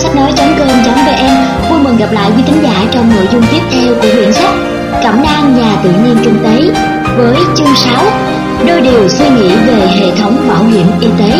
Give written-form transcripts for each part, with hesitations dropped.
sách nói.com.vn vui mừng gặp lại quý thính giả trong nội dung tiếp theo của quyển sách Cẩm nang nhà tự nhiên kinh tế với chương 6 đôi điều suy nghĩ về hệ thống bảo hiểm y tế.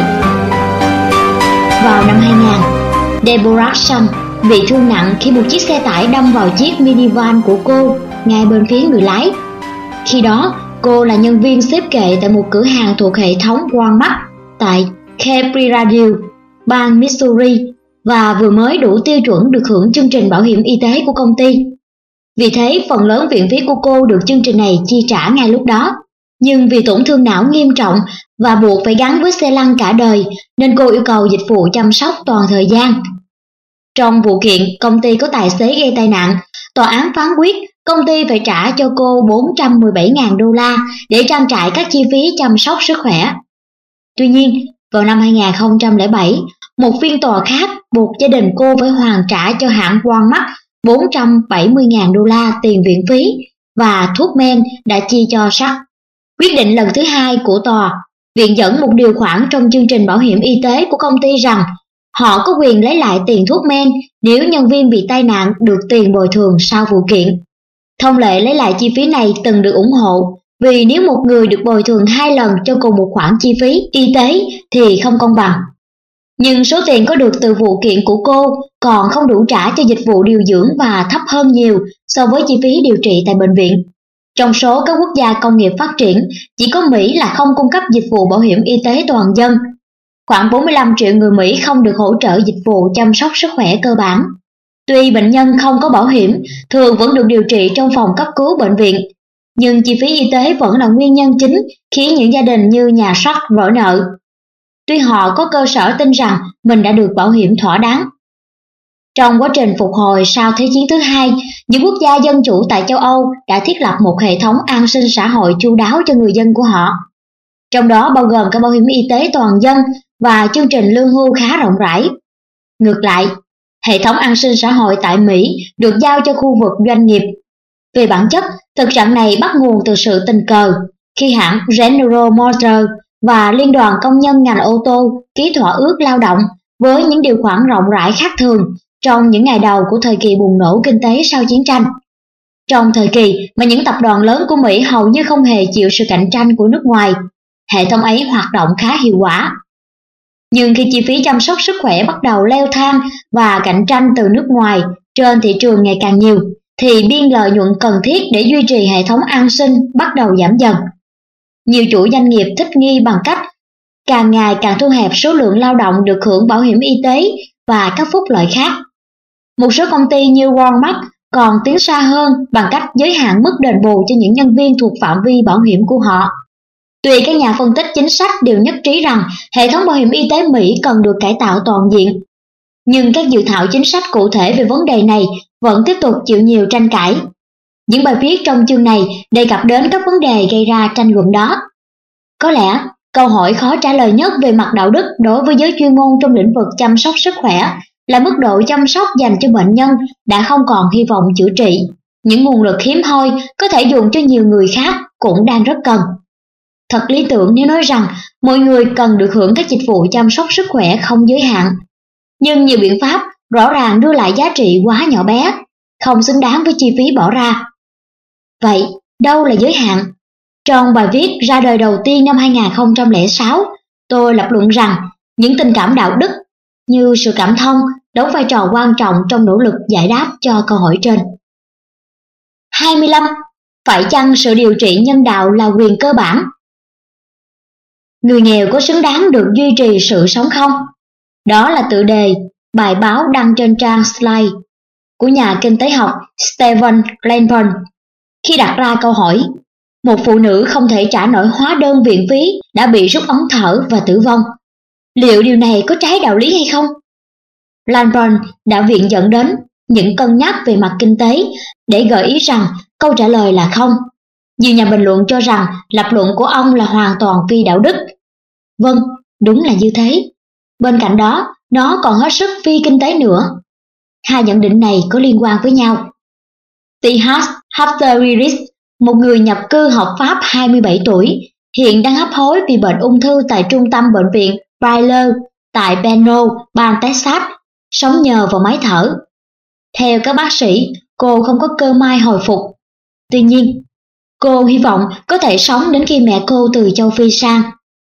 Vào năm 2000, Deborah Sung bị thương nặng khi một chiếc xe tải đâm vào chiếc minivan của cô ngay bên phía người lái. Khi đó, cô là nhân viên xếp kệ tại một cửa hàng thuộc hệ thống Walmart tại Cape, bang Missouri và vừa mới đủ tiêu chuẩn được hưởng chương trình bảo hiểm y tế của công ty. Vì thế, phần lớn viện phí của cô được chương trình này chi trả ngay lúc đó. Nhưng vì tổn thương não nghiêm trọng và buộc phải gắn với xe lăn cả đời, nên cô yêu cầu dịch vụ chăm sóc toàn thời gian. Trong vụ kiện công ty có tài xế gây tai nạn, tòa án phán quyết công ty phải trả cho cô $417.000 để trang trải các chi phí chăm sóc sức khỏe. Tuy nhiên, vào năm 2007, một phiên tòa khác buộc gia đình cô phải hoàn trả cho hãng Walmart $470.000 tiền viện phí và thuốc men đã chi cho Sung. Quyết định lần thứ hai của tòa viện dẫn một điều khoản trong chương trình bảo hiểm y tế của công ty rằng họ có quyền lấy lại tiền thuốc men nếu nhân viên bị tai nạn được tiền bồi thường sau vụ kiện. Thông lệ lấy lại chi phí này từng được ủng hộ vì nếu một người được bồi thường 2 lần cho cùng một khoản chi phí y tế thì không công bằng. Nhưng số tiền có được từ vụ kiện của cô còn không đủ trả cho dịch vụ điều dưỡng và thấp hơn nhiều so với chi phí điều trị tại bệnh viện. Trong số các quốc gia công nghiệp phát triển, chỉ có Mỹ là không cung cấp dịch vụ bảo hiểm y tế toàn dân. Khoảng 45 triệu người Mỹ không được hỗ trợ dịch vụ chăm sóc sức khỏe cơ bản. Tuy bệnh nhân không có bảo hiểm, thường vẫn được điều trị trong phòng cấp cứu bệnh viện, nhưng chi phí y tế vẫn là nguyên nhân chính khiến những gia đình như nhà Sung vỡ nợ. Tuy họ có cơ sở tin rằng mình đã được bảo hiểm thỏa đáng. Trong quá trình phục hồi sau Thế chiến thứ hai, những quốc gia dân chủ tại châu Âu đã thiết lập một hệ thống an sinh xã hội chu đáo cho người dân của họ. Trong đó bao gồm cả bảo hiểm y tế toàn dân và chương trình lương hưu khá rộng rãi. Ngược lại, hệ thống an sinh xã hội tại Mỹ được giao cho khu vực doanh nghiệp. Về bản chất, thực trạng này bắt nguồn từ sự tình cờ khi hãng General Motors và Liên đoàn Công nhân ngành ô tô ký thỏa ước lao động với những điều khoản rộng rãi khác thường trong những ngày đầu của thời kỳ bùng nổ kinh tế sau chiến tranh. Trong thời kỳ mà những tập đoàn lớn của Mỹ hầu như không hề chịu sự cạnh tranh của nước ngoài, hệ thống ấy hoạt động khá hiệu quả. Nhưng khi chi phí chăm sóc sức khỏe bắt đầu leo thang và cạnh tranh từ nước ngoài trên thị trường ngày càng nhiều, thì biên lợi nhuận cần thiết để duy trì hệ thống an sinh bắt đầu giảm dần. Nhiều chủ doanh nghiệp thích nghi bằng cách càng ngày càng thu hẹp số lượng lao động được hưởng bảo hiểm y tế và các phúc lợi khác. Một số công ty như Walmart còn tiến xa hơn bằng cách giới hạn mức đền bù cho những nhân viên thuộc phạm vi bảo hiểm của họ. Tuy các nhà phân tích chính sách đều nhất trí rằng hệ thống bảo hiểm y tế Mỹ cần được cải tạo toàn diện, nhưng các dự thảo chính sách cụ thể về vấn đề này vẫn tiếp tục chịu nhiều tranh cãi. Những bài viết trong chương này đề cập đến các vấn đề gây ra tranh luận đó. Có lẽ, câu hỏi khó trả lời nhất về mặt đạo đức đối với giới chuyên môn trong lĩnh vực chăm sóc sức khỏe là mức độ chăm sóc dành cho bệnh nhân đã không còn hy vọng chữa trị. Những nguồn lực hiếm hoi có thể dùng cho nhiều người khác cũng đang rất cần. Thật lý tưởng nếu nói rằng mọi người cần được hưởng các dịch vụ chăm sóc sức khỏe không giới hạn. Nhưng nhiều biện pháp rõ ràng đưa lại giá trị quá nhỏ bé, không xứng đáng với chi phí bỏ ra. Vậy, đâu là giới hạn? Trong bài viết ra đời đầu tiên năm 2006, tôi lập luận rằng những tình cảm đạo đức như sự cảm thông đóng vai trò quan trọng trong nỗ lực giải đáp cho câu hỏi trên. 25. Phải chăng sự điều trị nhân đạo là quyền cơ bản? Người nghèo có xứng đáng được duy trì sự sống không? Đó là tựa đề bài báo đăng trên trang Slide của nhà kinh tế học Stephen Lanpern. Khi đặt ra câu hỏi, một phụ nữ không thể trả nổi hóa đơn viện phí đã bị rút ống thở và tử vong. Liệu điều này có trái đạo lý hay không? Lanpern đã viện dẫn đến những cân nhắc về mặt kinh tế để gợi ý rằng câu trả lời là không. Nhiều nhà bình luận cho rằng lập luận của ông là hoàn toàn phi đạo đức. Vâng, đúng là như thế. Bên cạnh đó, nó còn hết sức phi kinh tế nữa. Hai nhận định này có liên quan với nhau. T.H. Hafteriris, một người nhập cư hợp pháp 27 tuổi, hiện đang hấp hối vì bệnh ung thư tại trung tâm bệnh viện Baylor tại Plano, bang Texas, sống nhờ vào máy thở. Theo các bác sĩ, cô không có cơ may hồi phục. Tuy nhiên, cô hy vọng có thể sống đến khi mẹ cô từ châu Phi sang.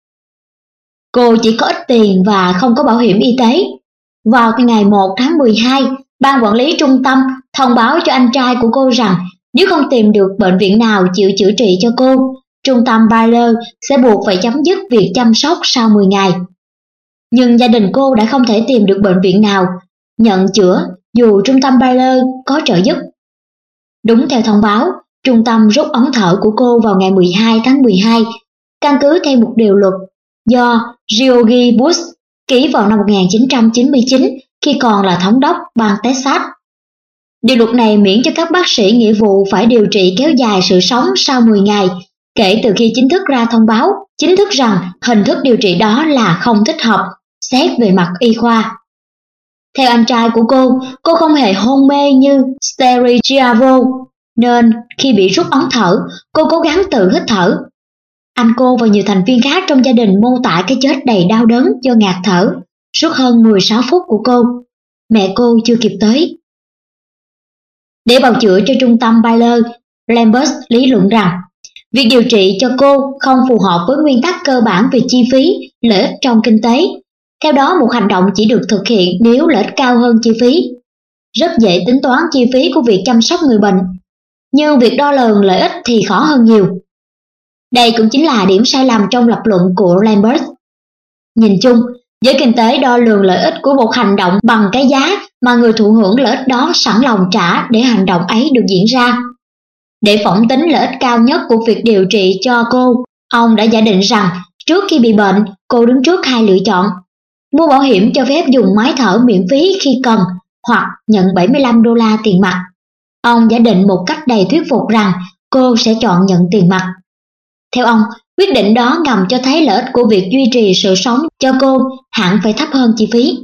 Cô chỉ có ít tiền và không có bảo hiểm y tế. Vào ngày 1 tháng 12, ban quản lý trung tâm thông báo cho anh trai của cô rằng nếu không tìm được bệnh viện nào chịu chữa trị cho cô, trung tâm Baylor sẽ buộc phải chấm dứt việc chăm sóc sau 10 ngày. Nhưng gia đình cô đã không thể tìm được bệnh viện nào nhận chữa dù trung tâm Baylor có trợ giúp. Đúng theo thông báo, trung tâm rút ống thở của cô vào ngày 12 tháng 12, căn cứ theo một điều luật do George Bush ký vào năm 1999 khi còn là thống đốc bang Texas. Điều luật này miễn cho các bác sĩ nghĩa vụ phải điều trị kéo dài sự sống sau 10 ngày kể từ khi chính thức ra thông báo chính thức rằng hình thức điều trị đó là không thích hợp, xét về mặt y khoa. Theo anh trai của cô không hề hôn mê như Steri Giavo, nên khi bị rút ống thở, cô cố gắng tự hít thở. Anh cô và nhiều thành viên khác trong gia đình mô tả cái chết đầy đau đớn do ngạt thở suốt hơn 16 phút của cô. Mẹ cô chưa kịp tới. Để bào chữa cho trung tâm Baylor, Lambert lý luận rằng việc điều trị cho cô không phù hợp với nguyên tắc cơ bản về chi phí, lợi ích trong kinh tế. Theo đó, một hành động chỉ được thực hiện nếu lợi ích cao hơn chi phí. Rất dễ tính toán chi phí của việc chăm sóc người bệnh, nhưng việc đo lường lợi ích thì khó hơn nhiều. Đây cũng chính là điểm sai lầm trong lập luận của Lambert. Nhìn chung, giới kinh tế đo lường lợi ích của một hành động bằng cái giá mà người thụ hưởng lợi ích đó sẵn lòng trả để hành động ấy được diễn ra. Để phỏng tính lợi ích cao nhất của việc điều trị cho cô, ông đã giả định rằng trước khi bị bệnh, cô đứng trước hai lựa chọn: mua bảo hiểm cho phép dùng máy thở miễn phí khi cần hoặc nhận $75 tiền mặt. Ông giả định một cách đầy thuyết phục rằng cô sẽ chọn nhận tiền mặt. Theo ông, quyết định đó ngầm cho thấy lợi ích của việc duy trì sự sống cho cô hẳn phải thấp hơn chi phí.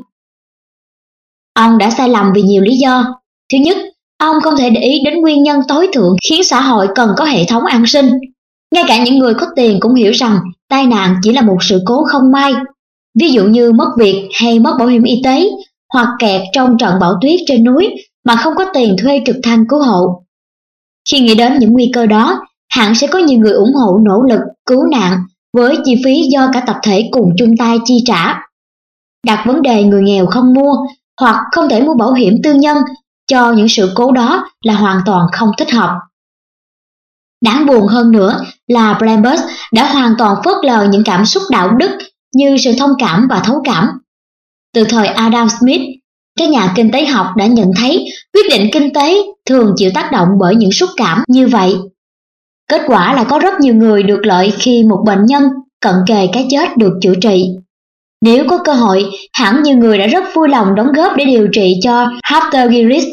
Ông đã sai lầm vì nhiều lý do. Thứ nhất, ông không thể để ý đến nguyên nhân tối thượng khiến xã hội cần có hệ thống an sinh. Ngay cả những người có tiền cũng hiểu rằng tai nạn chỉ là một sự cố không may, ví dụ như mất việc hay mất bảo hiểm y tế, hoặc kẹt trong trận bão tuyết trên núi mà không có tiền thuê trực thăng cứu hộ. Khi nghĩ đến những nguy cơ đó, hẳn sẽ có nhiều người ủng hộ nỗ lực cứu nạn với chi phí do cả tập thể cùng chung tay chi trả. Đặt vấn đề người nghèo không mua hoặc không thể mua bảo hiểm tư nhân cho những sự cố đó là hoàn toàn không thích hợp. Đáng buồn hơn nữa là Lambert đã hoàn toàn phớt lờ những cảm xúc đạo đức như sự thông cảm và thấu cảm. Từ thời Adam Smith, các nhà kinh tế học đã nhận thấy quyết định kinh tế thường chịu tác động bởi những xúc cảm như vậy. Kết quả là có rất nhiều người được lợi khi một bệnh nhân cận kề cái chết được chữa trị. Nếu có cơ hội, hẳn nhiều người đã rất vui lòng đóng góp để điều trị cho Arthur Gillis.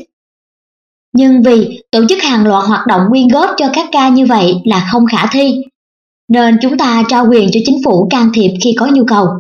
Nhưng vì tổ chức hàng loạt hoạt động quyên góp cho các ca như vậy là không khả thi, nên chúng ta trao quyền cho chính phủ can thiệp khi có nhu cầu.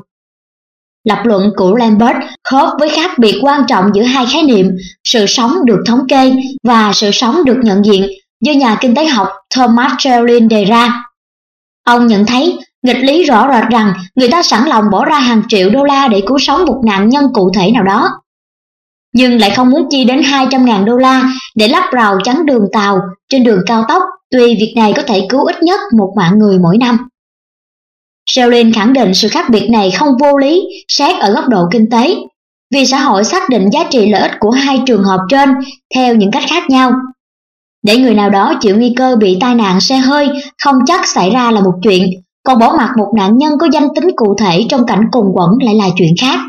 Lập luận của Lambert khớp với khác biệt quan trọng giữa hai khái niệm sự sống được thống kê và sự sống được nhận diện do nhà kinh tế học Thomas Schelling đề ra. Ông nhận thấy nghịch lý rõ rệt rằng người ta sẵn lòng bỏ ra hàng triệu đô la để cứu sống một nạn nhân cụ thể nào đó, nhưng lại không muốn chi đến $200.000 để lắp rào chắn đường tàu trên đường cao tốc, tuy việc này có thể cứu ít nhất một mạng người mỗi năm. Schelling khẳng định sự khác biệt này không vô lý xét ở góc độ kinh tế, vì xã hội xác định giá trị lợi ích của hai trường hợp trên theo những cách khác nhau. Để người nào đó chịu nguy cơ bị tai nạn xe hơi không chắc xảy ra là một chuyện, còn bỏ mặc một nạn nhân có danh tính cụ thể trong cảnh cùng quẫn lại là chuyện khác.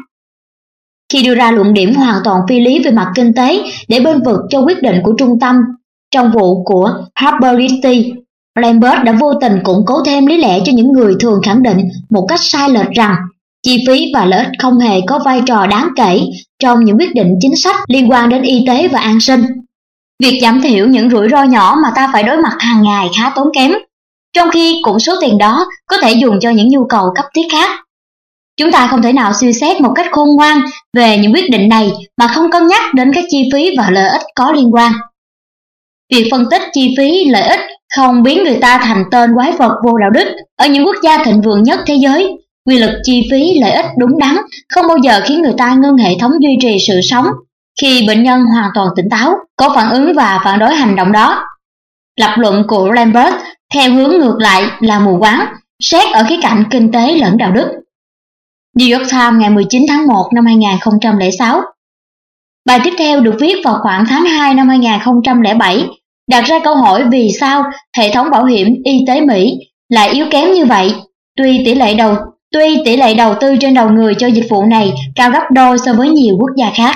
Khi đưa ra luận điểm hoàn toàn phi lý về mặt kinh tế để bênh vực cho quyết định của trung tâm trong vụ của Harper Christie, Lambert đã vô tình củng cố thêm lý lẽ cho những người thường khẳng định một cách sai lệch rằng chi phí và lợi ích không hề có vai trò đáng kể trong những quyết định chính sách liên quan đến y tế và an sinh. Việc giảm thiểu những rủi ro nhỏ mà ta phải đối mặt hàng ngày khá tốn kém, trong khi cũng số tiền đó có thể dùng cho những nhu cầu cấp thiết khác. Chúng ta không thể nào suy xét một cách khôn ngoan về những quyết định này mà không cân nhắc đến các chi phí và lợi ích có liên quan. Việc phân tích chi phí, lợi ích không biến người ta thành tên quái vật vô đạo đức. Ở những quốc gia thịnh vượng nhất thế giới, Quy luật chi phí lợi ích đúng đắn không bao giờ khiến người ta ngưng hệ thống duy trì sự sống khi bệnh nhân hoàn toàn tỉnh táo, có phản ứng và phản đối hành động đó. Lập luận của Lambert theo hướng ngược lại là mù quáng, xét ở khía cạnh kinh tế lẫn đạo đức. New York Times ngày 19 tháng 1 năm 2006. Bài tiếp theo được viết vào khoảng tháng 2 năm 2007, đặt ra câu hỏi vì sao hệ thống bảo hiểm y tế Mỹ lại yếu kém như vậy, tuy tỷ lệ đầu tư trên đầu người cho dịch vụ này cao gấp đôi so với nhiều quốc gia khác.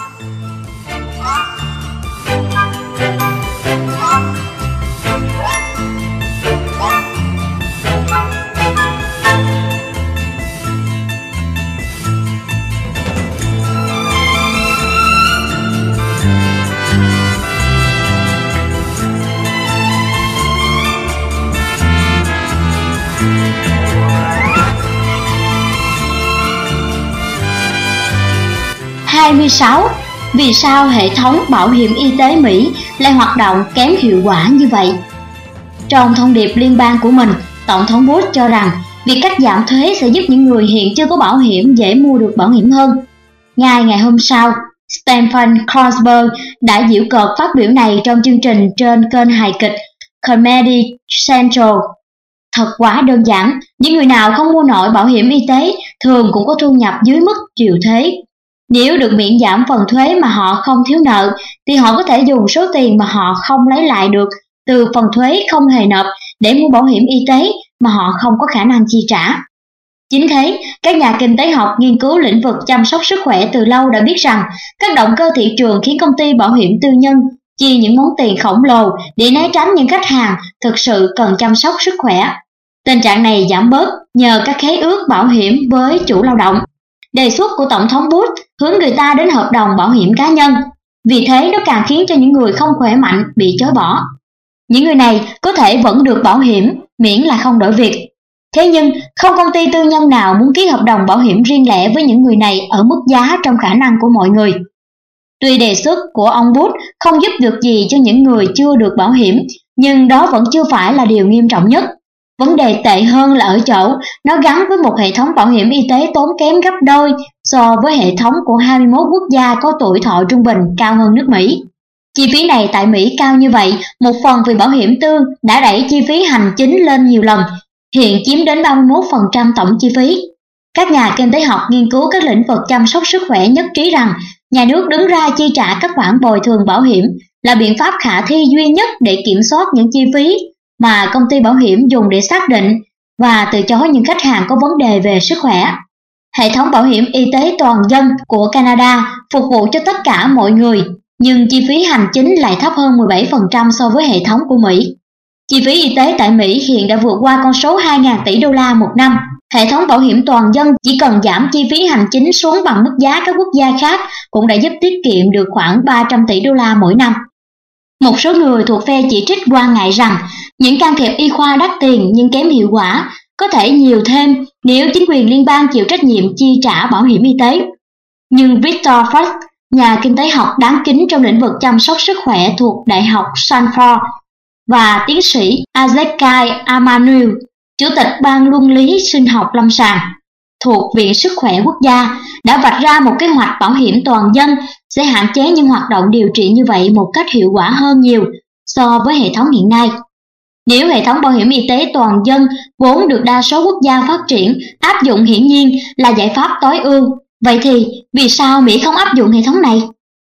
Vì sao hệ thống bảo hiểm y tế Mỹ lại hoạt động kém hiệu quả như vậy? Trong thông điệp liên bang của mình, Tổng thống Bush cho rằng việc cắt giảm thuế sẽ giúp những người hiện chưa có bảo hiểm dễ mua được bảo hiểm hơn. Ngay ngày hôm sau, Stephen Colbert đã giễu cợt phát biểu này trong chương trình trên kênh hài kịch Comedy Central. Thật quá đơn giản, những người nào không mua nổi bảo hiểm y tế thường cũng có thu nhập dưới mức chịu thuế. Nếu được miễn giảm phần thuế mà họ không thiếu nợ, thì họ có thể dùng số tiền mà họ không lấy lại được từ phần thuế không hề nộp để mua bảo hiểm y tế mà họ không có khả năng chi trả. Chính thế, các nhà kinh tế học nghiên cứu lĩnh vực chăm sóc sức khỏe từ lâu đã biết rằng các động cơ thị trường khiến công ty bảo hiểm tư nhân chi những món tiền khổng lồ để né tránh những khách hàng thực sự cần chăm sóc sức khỏe. Tình trạng này giảm bớt nhờ các khế ước bảo hiểm với chủ lao động. Đề xuất của Tổng thống Bush hướng người ta đến hợp đồng bảo hiểm cá nhân, vì thế nó càng khiến cho những người không khỏe mạnh bị chối bỏ. Những người này có thể vẫn được bảo hiểm miễn là không đổi việc. Thế nhưng không công ty tư nhân nào muốn ký hợp đồng bảo hiểm riêng lẻ với những người này ở mức giá trong khả năng của mọi người. Tuy đề xuất của ông Bush không giúp được gì cho những người chưa được bảo hiểm, nhưng đó vẫn chưa phải là điều nghiêm trọng nhất. Vấn đề tệ hơn là ở chỗ nó gắn với một hệ thống bảo hiểm y tế tốn kém gấp đôi so với hệ thống của 21 quốc gia có tuổi thọ trung bình cao hơn nước Mỹ. Chi phí này tại Mỹ cao như vậy, một phần vì bảo hiểm tư đã đẩy chi phí hành chính lên nhiều lần, hiện chiếm đến 31% tổng chi phí. Các nhà kinh tế học nghiên cứu các lĩnh vực chăm sóc sức khỏe nhất trí rằng nhà nước đứng ra chi trả các khoản bồi thường bảo hiểm là biện pháp khả thi duy nhất để kiểm soát những chi phí mà công ty bảo hiểm dùng để xác định và từ chối những khách hàng có vấn đề về sức khỏe. Hệ thống bảo hiểm y tế toàn dân của Canada phục vụ cho tất cả mọi người, nhưng chi phí hành chính lại thấp hơn 17% so với hệ thống của Mỹ. Chi phí y tế tại Mỹ hiện đã vượt qua con số 2.000 tỷ đô la một năm. Hệ thống bảo hiểm toàn dân chỉ cần giảm chi phí hành chính xuống bằng mức giá các quốc gia khác cũng đã giúp tiết kiệm được khoảng 300 tỷ đô la mỗi năm. Một số người thuộc phe chỉ trích quan ngại rằng những can thiệp y khoa đắt tiền nhưng kém hiệu quả có thể nhiều thêm nếu chính quyền liên bang chịu trách nhiệm chi trả bảo hiểm y tế. Nhưng Victor Frost, nhà kinh tế học đáng kính trong lĩnh vực chăm sóc sức khỏe thuộc Đại học Stanford, và tiến sĩ Ezekiel Amanuel, chủ tịch ban luân lý sinh học lâm sàng thuộc Viện Sức khỏe Quốc gia, đã vạch ra một kế hoạch bảo hiểm toàn dân sẽ hạn chế những hoạt động điều trị như vậy một cách hiệu quả hơn nhiều so với hệ thống hiện nay. Nếu hệ thống bảo hiểm y tế toàn dân vốn được đa số quốc gia phát triển áp dụng hiển nhiên là giải pháp tối ưu, vậy thì vì sao Mỹ không áp dụng hệ thống này?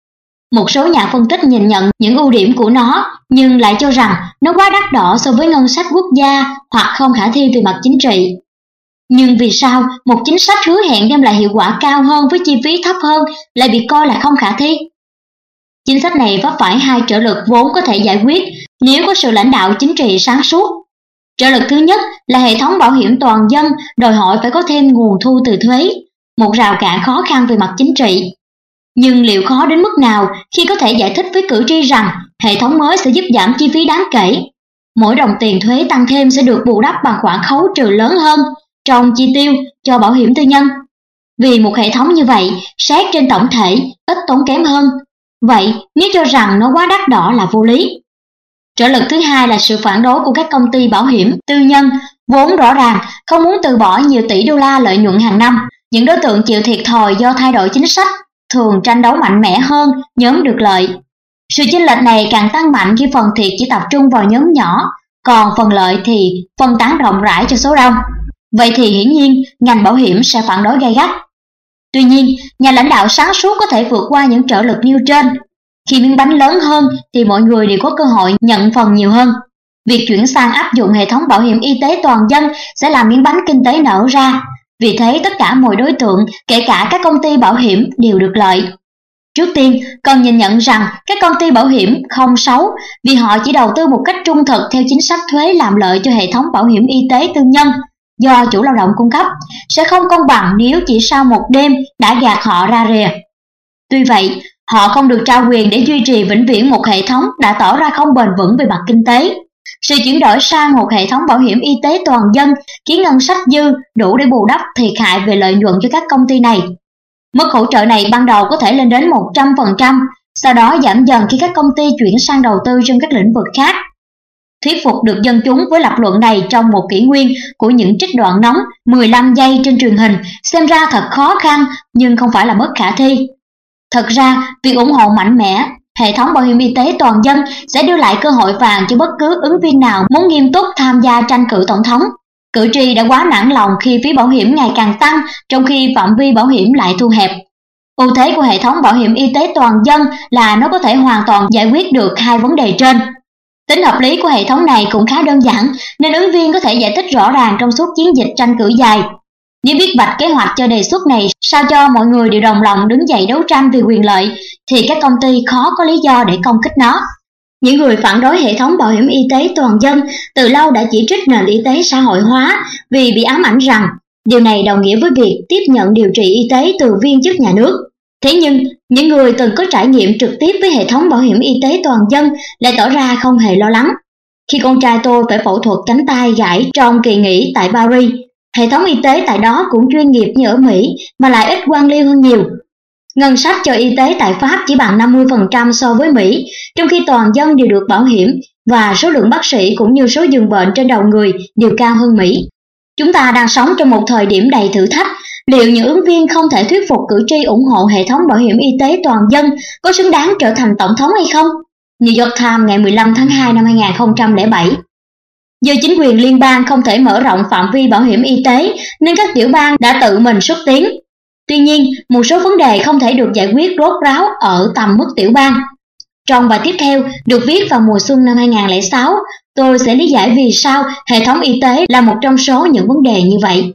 Một số nhà phân tích nhìn nhận những ưu điểm của nó nhưng lại cho rằng nó quá đắt đỏ so với ngân sách quốc gia hoặc không khả thi về mặt chính trị. Nhưng vì sao một chính sách hứa hẹn đem lại hiệu quả cao hơn với chi phí thấp hơn lại bị coi là không khả thi? Chính sách này vấp phải hai trở lực vốn có thể giải quyết nếu có sự lãnh đạo chính trị sáng suốt. Trở lực thứ nhất là hệ thống bảo hiểm toàn dân đòi hỏi phải có thêm nguồn thu từ thuế, một rào cản khó khăn về mặt chính trị. Nhưng liệu khó đến mức nào khi có thể giải thích với cử tri rằng hệ thống mới sẽ giúp giảm chi phí đáng kể? Mỗi đồng tiền thuế tăng thêm sẽ được bù đắp bằng khoản khấu trừ lớn hơn trong chi tiêu cho bảo hiểm tư nhân. Vì một hệ thống như vậy, xét trên tổng thể, ít tốn kém hơn. Vậy, nếu cho rằng nó quá đắt đỏ là vô lý. Trở lực thứ hai là sự phản đối của các công ty bảo hiểm tư nhân Vốn rõ ràng không muốn từ bỏ nhiều tỷ đô la lợi nhuận hàng năm, những đối tượng chịu thiệt thòi do thay đổi chính sách thường tranh đấu mạnh mẽ hơn nhóm được lợi. Sự chênh lệch này càng tăng mạnh khi phần thiệt chỉ tập trung vào nhóm nhỏ, còn phần lợi thì phân tán rộng rãi cho số đông. Vậy thì hiển nhiên ngành bảo hiểm sẽ phản đối gay gắt. Tuy nhiên, nhà lãnh đạo sáng suốt có thể vượt qua những trở lực nêu trên. Khi miếng bánh lớn hơn thì mọi người đều có cơ hội nhận phần nhiều hơn. Việc chuyển sang áp dụng hệ thống bảo hiểm y tế toàn dân sẽ làm miếng bánh kinh tế nở ra. Vì thế tất cả mọi đối tượng, kể cả các công ty bảo hiểm đều được lợi. Trước tiên, cần nhìn nhận rằng các công ty bảo hiểm không xấu vì họ chỉ đầu tư một cách trung thực theo chính sách thuế làm lợi cho hệ thống bảo hiểm y tế tư nhân do chủ lao động cung cấp, sẽ không công bằng nếu chỉ sau một đêm đã gạt họ ra rìa. Tuy vậy, họ không được trao quyền để duy trì vĩnh viễn một hệ thống đã tỏ ra không bền vững về mặt kinh tế. Sự chuyển đổi sang một hệ thống bảo hiểm y tế toàn dân khiến ngân sách dư đủ để bù đắp thiệt hại về lợi nhuận cho các công ty này. Mức hỗ trợ này ban đầu có thể lên đến 100%, sau đó giảm dần khi các công ty chuyển sang đầu tư trong các lĩnh vực khác. Thuyết phục được dân chúng với lập luận này trong một kỷ nguyên của những trích đoạn nóng 15 giây trên truyền hình xem ra thật khó khăn nhưng không phải là bất khả thi. Thật ra, việc ủng hộ mạnh mẽ hệ thống bảo hiểm y tế toàn dân sẽ đưa lại cơ hội vàng cho bất cứ ứng viên nào muốn nghiêm túc tham gia tranh cử tổng thống. Cử tri đã quá nản lòng khi phí bảo hiểm ngày càng tăng trong khi phạm vi bảo hiểm lại thu hẹp. Ưu thế của hệ thống bảo hiểm y tế toàn dân là nó có thể hoàn toàn giải quyết được hai vấn đề trên. Tính hợp lý của hệ thống này cũng khá đơn giản nên ứng viên có thể giải thích rõ ràng trong suốt chiến dịch tranh cử dài. Nếu biết vạch kế hoạch cho đề xuất này sao cho mọi người đều đồng lòng đứng dậy đấu tranh vì quyền lợi thì các công ty khó có lý do để công kích nó. Những người phản đối hệ thống bảo hiểm y tế toàn dân từ lâu đã chỉ trích nền y tế xã hội hóa vì bị ám ảnh rằng điều này đồng nghĩa với việc tiếp nhận điều trị y tế từ viên chức nhà nước. Thế nhưng, những người từng có trải nghiệm trực tiếp với hệ thống bảo hiểm y tế toàn dân lại tỏ ra không hề lo lắng. Khi con trai tôi phải phẫu thuật cánh tay gãy trong kỳ nghỉ tại Paris, hệ thống y tế tại đó cũng chuyên nghiệp như ở Mỹ mà lại ít quan liêu hơn nhiều. Ngân sách cho y tế tại Pháp chỉ bằng 50% so với Mỹ, trong khi toàn dân đều được bảo hiểm và số lượng bác sĩ cũng như số giường bệnh trên đầu người đều cao hơn Mỹ. Chúng ta đang sống trong một thời điểm đầy thử thách. Liệu những ứng viên không thể thuyết phục cử tri ủng hộ hệ thống bảo hiểm y tế toàn dân có xứng đáng trở thành tổng thống hay không? New York Times ngày 15 tháng 2 năm 2007. Do chính quyền liên bang không thể mở rộng phạm vi bảo hiểm y tế nên các tiểu bang đã tự mình xuất tiến. Tuy nhiên, một số vấn đề không thể được giải quyết rốt ráo ở tầm mức tiểu bang. Trong bài tiếp theo, được viết vào mùa xuân năm 2006, tôi sẽ lý giải vì sao hệ thống y tế là một trong số những vấn đề như vậy.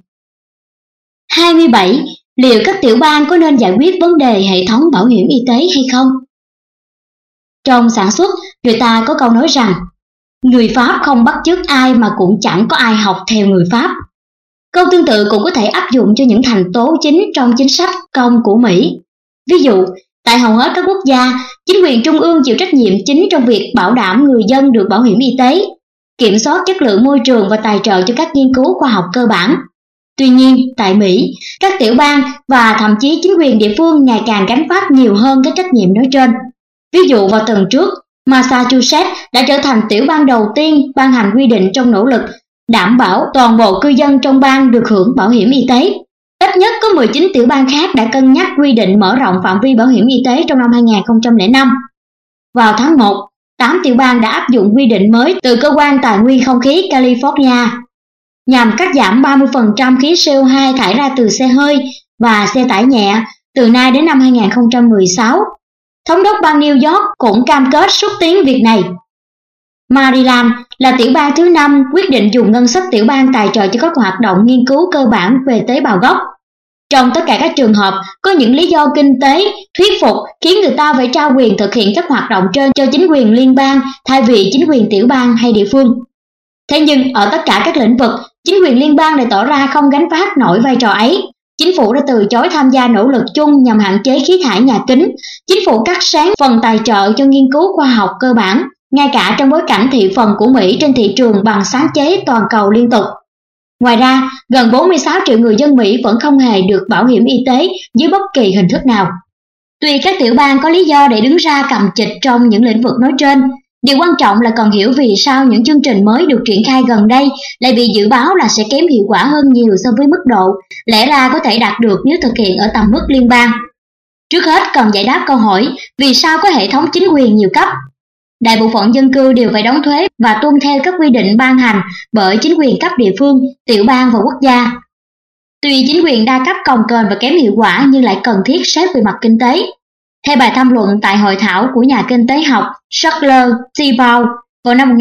27. Liệu các tiểu bang có nên giải quyết vấn đề hệ thống bảo hiểm y tế hay không? Trong sản xuất, người ta có câu nói rằng người Pháp không bắt chước ai mà cũng chẳng có ai học theo người Pháp. Câu tương tự cũng có thể áp dụng cho những thành tố chính trong chính sách công của Mỹ. Ví dụ, tại hầu hết các quốc gia, chính quyền trung ương chịu trách nhiệm chính trong việc bảo đảm người dân được bảo hiểm y tế, kiểm soát chất lượng môi trường và tài trợ cho các nghiên cứu khoa học cơ bản. Tuy nhiên, tại Mỹ, các tiểu bang và thậm chí chính quyền địa phương ngày càng gánh vác nhiều hơn các trách nhiệm nói trên. Ví dụ vào tuần trước, Massachusetts đã trở thành tiểu bang đầu tiên ban hành quy định trong nỗ lực đảm bảo toàn bộ cư dân trong bang được hưởng bảo hiểm y tế. Ít nhất có 19 tiểu bang khác đã cân nhắc quy định mở rộng phạm vi bảo hiểm y tế trong năm 2005. Vào tháng 1, 8 tiểu bang đã áp dụng quy định mới từ Cơ quan Tài nguyên Không khí California nhằm cắt giảm 30% khí CO2 thải ra từ xe hơi và xe tải nhẹ từ nay đến năm 2016. Thống đốc bang New York cũng cam kết xúc tiến việc này. Maryland là tiểu bang thứ 5 quyết định dùng ngân sách tiểu bang tài trợ cho các hoạt động nghiên cứu cơ bản về tế bào gốc. Trong tất cả các trường hợp, có những lý do kinh tế thuyết phục khiến người ta phải trao quyền thực hiện các hoạt động trên cho chính quyền liên bang thay vì chính quyền tiểu bang hay địa phương. Thế nhưng ở tất cả các lĩnh vực, chính quyền liên bang lại tỏ ra không gánh vác nổi vai trò ấy. Chính phủ đã từ chối tham gia nỗ lực chung nhằm hạn chế khí thải nhà kính. Chính phủ cắt sáng phần tài trợ cho nghiên cứu khoa học cơ bản, ngay cả trong bối cảnh thị phần của Mỹ trên thị trường bằng sáng chế toàn cầu liên tục. Ngoài ra, gần 46 triệu người dân Mỹ vẫn không hề được bảo hiểm y tế dưới bất kỳ hình thức nào. Tuy các tiểu bang có lý do để đứng ra cầm chịch trong những lĩnh vực nói trên, Điều quan trọng là cần hiểu vì sao những chương trình mới được triển khai gần đây lại bị dự báo là sẽ kém hiệu quả hơn nhiều so với mức độ lẽ ra có thể đạt được nếu thực hiện ở tầm mức liên bang. Trước hết cần giải đáp câu hỏi vì sao có hệ thống chính quyền nhiều cấp. Đại bộ phận dân cư đều phải đóng thuế và tuân theo các quy định ban hành bởi chính quyền cấp địa phương, tiểu bang và quốc gia. Tuy chính quyền đa cấp cồng kềnh và kém hiệu quả nhưng lại cần thiết xét về mặt kinh tế. Theo bài tham luận tại hội thảo của nhà kinh tế học Charles Seabold vào năm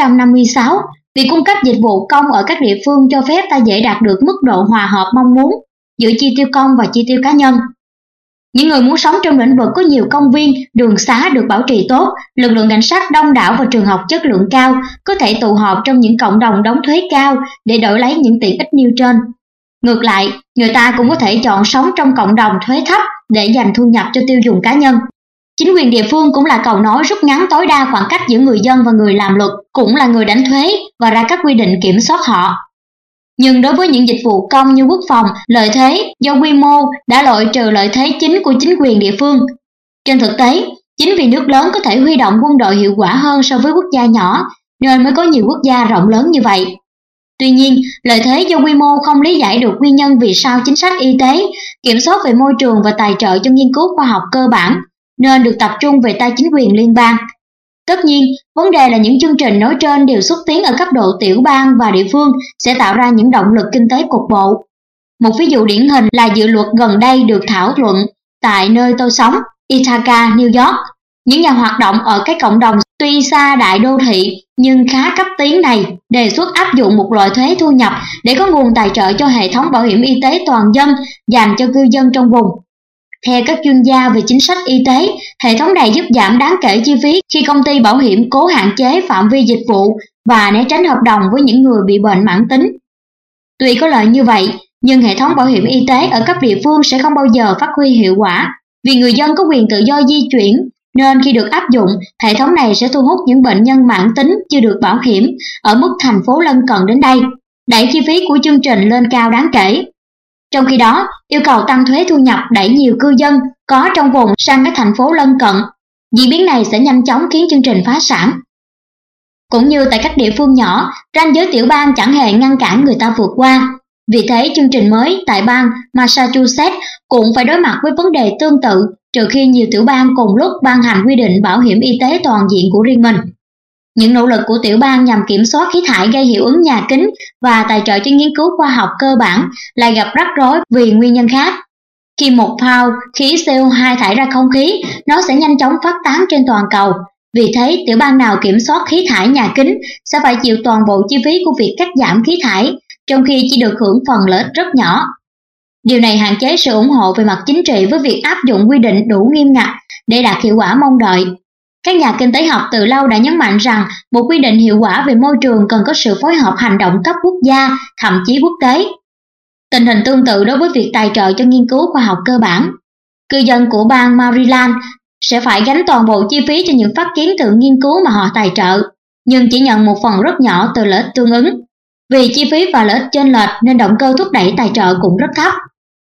1956, việc cung cấp dịch vụ công ở các địa phương cho phép ta dễ đạt được mức độ hòa hợp mong muốn giữa chi tiêu công và chi tiêu cá nhân. Những người muốn sống trong lĩnh vực có nhiều công viên, đường xá được bảo trì tốt, lực lượng cảnh sát đông đảo và trường học chất lượng cao có thể tụ họp trong những cộng đồng đóng thuế cao để đổi lấy những tiện ích nêu trên. Ngược lại, người ta cũng có thể chọn sống trong cộng đồng thuế thấp để dành thu nhập cho tiêu dùng cá nhân. Chính quyền địa phương cũng là cầu nối rút ngắn tối đa khoảng cách giữa người dân và người làm luật, cũng là người đánh thuế và ra các quy định kiểm soát họ. Nhưng đối với những dịch vụ công như quốc phòng, lợi thế do quy mô đã loại trừ lợi thế chính của chính quyền địa phương. Trên thực tế, chính vì nước lớn có thể huy động quân đội hiệu quả hơn so với quốc gia nhỏ, nên mới có nhiều quốc gia rộng lớn như vậy. Tuy nhiên, lợi thế do quy mô không lý giải được nguyên nhân vì sao chính sách y tế, kiểm soát về môi trường và tài trợ cho nghiên cứu khoa học cơ bản nên được tập trung về tay chính quyền liên bang. Tất nhiên, vấn đề là những chương trình nói trên đều xúc tiến ở cấp độ tiểu bang và địa phương sẽ tạo ra những động lực kinh tế cục bộ. Một ví dụ điển hình là dự luật gần đây được thảo luận tại nơi tôi sống, Ithaca, New York. Những nhà hoạt động ở các cộng đồng tuy xa đại đô thị nhưng khá cấp tiến này đề xuất áp dụng một loại thuế thu nhập để có nguồn tài trợ cho hệ thống bảo hiểm y tế toàn dân dành cho cư dân trong vùng. Theo các chuyên gia về chính sách y tế, hệ thống này giúp giảm đáng kể chi phí khi công ty bảo hiểm cố hạn chế phạm vi dịch vụ và né tránh hợp đồng với những người bị bệnh mãn tính. Tuy có lợi như vậy, nhưng hệ thống bảo hiểm y tế ở cấp địa phương sẽ không bao giờ phát huy hiệu quả vì người dân có quyền tự do di chuyển, nên khi được áp dụng, hệ thống này sẽ thu hút những bệnh nhân mãn tính chưa được bảo hiểm ở mức thành phố lân cận đến đây, đẩy chi phí của chương trình lên cao đáng kể. Trong khi đó, yêu cầu tăng thuế thu nhập đẩy nhiều cư dân có trong vùng sang các thành phố lân cận. Diễn biến này sẽ nhanh chóng khiến chương trình phá sản. Cũng như tại các địa phương nhỏ, ranh giới tiểu bang chẳng hề ngăn cản người ta vượt qua. Vì thế, chương trình mới tại bang Massachusetts cũng phải đối mặt với vấn đề tương tự, trừ khi nhiều tiểu bang cùng lúc ban hành quy định bảo hiểm y tế toàn diện của riêng mình. Những nỗ lực của tiểu bang nhằm kiểm soát khí thải gây hiệu ứng nhà kính và tài trợ cho nghiên cứu khoa học cơ bản lại gặp rắc rối vì nguyên nhân khác. Khi một pound khí CO2 thải ra không khí, nó sẽ nhanh chóng phát tán trên toàn cầu. Vì thế, tiểu bang nào kiểm soát khí thải nhà kính sẽ phải chịu toàn bộ chi phí của việc cắt giảm khí thải, trong khi chỉ được hưởng phần lợi ích rất nhỏ. Điều này hạn chế sự ủng hộ về mặt chính trị với việc áp dụng quy định đủ nghiêm ngặt để đạt hiệu quả mong đợi. Các nhà kinh tế học từ lâu đã nhấn mạnh rằng một quy định hiệu quả về môi trường cần có sự phối hợp hành động cấp quốc gia, thậm chí quốc tế. Tình hình tương tự đối với việc tài trợ cho nghiên cứu khoa học cơ bản. Cư dân của bang Maryland sẽ phải gánh toàn bộ chi phí cho những phát kiến từ nghiên cứu mà họ tài trợ, nhưng chỉ nhận một phần rất nhỏ từ lợi ích tương ứng. Vì chi phí và lợi ích chênh lệch nên động cơ thúc đẩy tài trợ cũng rất thấp.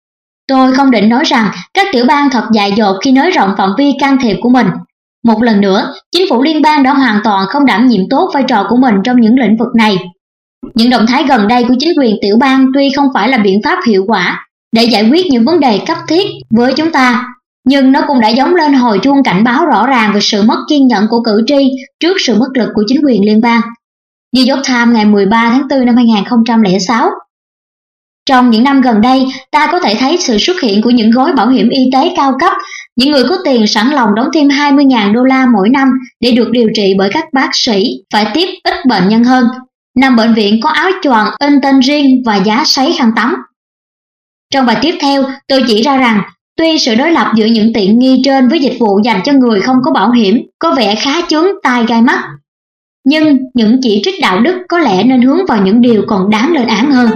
Tôi không định nói rằng các tiểu bang thật dại dột khi nới rộng phạm vi can thiệp của mình. Một lần nữa, chính phủ liên bang đã hoàn toàn không đảm nhiệm tốt vai trò của mình trong những lĩnh vực này. Những động thái gần đây của chính quyền tiểu bang tuy không phải là biện pháp hiệu quả để giải quyết những vấn đề cấp thiết với chúng ta, nhưng nó cũng đã gióng lên hồi chuông cảnh báo rõ ràng về sự mất kiên nhẫn của cử tri trước sự bất lực của chính quyền liên bang. New York Times ngày 13 tháng 4 năm 2006. Trong những năm gần đây, ta có thể thấy sự xuất hiện của những gói bảo hiểm y tế cao cấp. Những người có tiền sẵn lòng đóng thêm 20.000 đô la mỗi năm để được điều trị bởi các bác sĩ phải tiếp ít bệnh nhân hơn. Nằm bệnh viện có áo choàng in tên riêng và giá sấy khăn tắm. Trong bài tiếp theo, tôi chỉ ra rằng tuy sự đối lập giữa những tiện nghi trên với dịch vụ dành cho người không có bảo hiểm có vẻ khá chướng tai gai mắt, nhưng những chỉ trích đạo đức có lẽ nên hướng vào những điều còn đáng lên án hơn.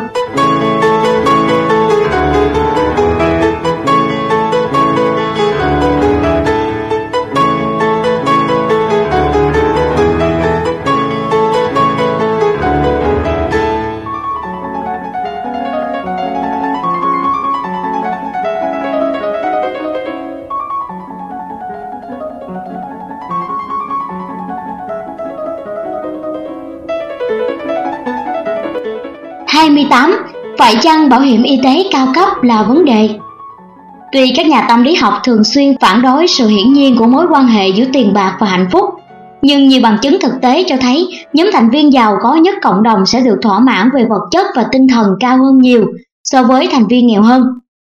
28. Phải chăng bảo hiểm y tế cao cấp là vấn đề? Tuy các nhà tâm lý học thường xuyên phản đối sự hiển nhiên của mối quan hệ giữa tiền bạc và hạnh phúc, nhưng nhiều bằng chứng thực tế cho thấy nhóm thành viên giàu có nhất cộng đồng sẽ được thỏa mãn về vật chất và tinh thần cao hơn nhiều so với thành viên nghèo hơn.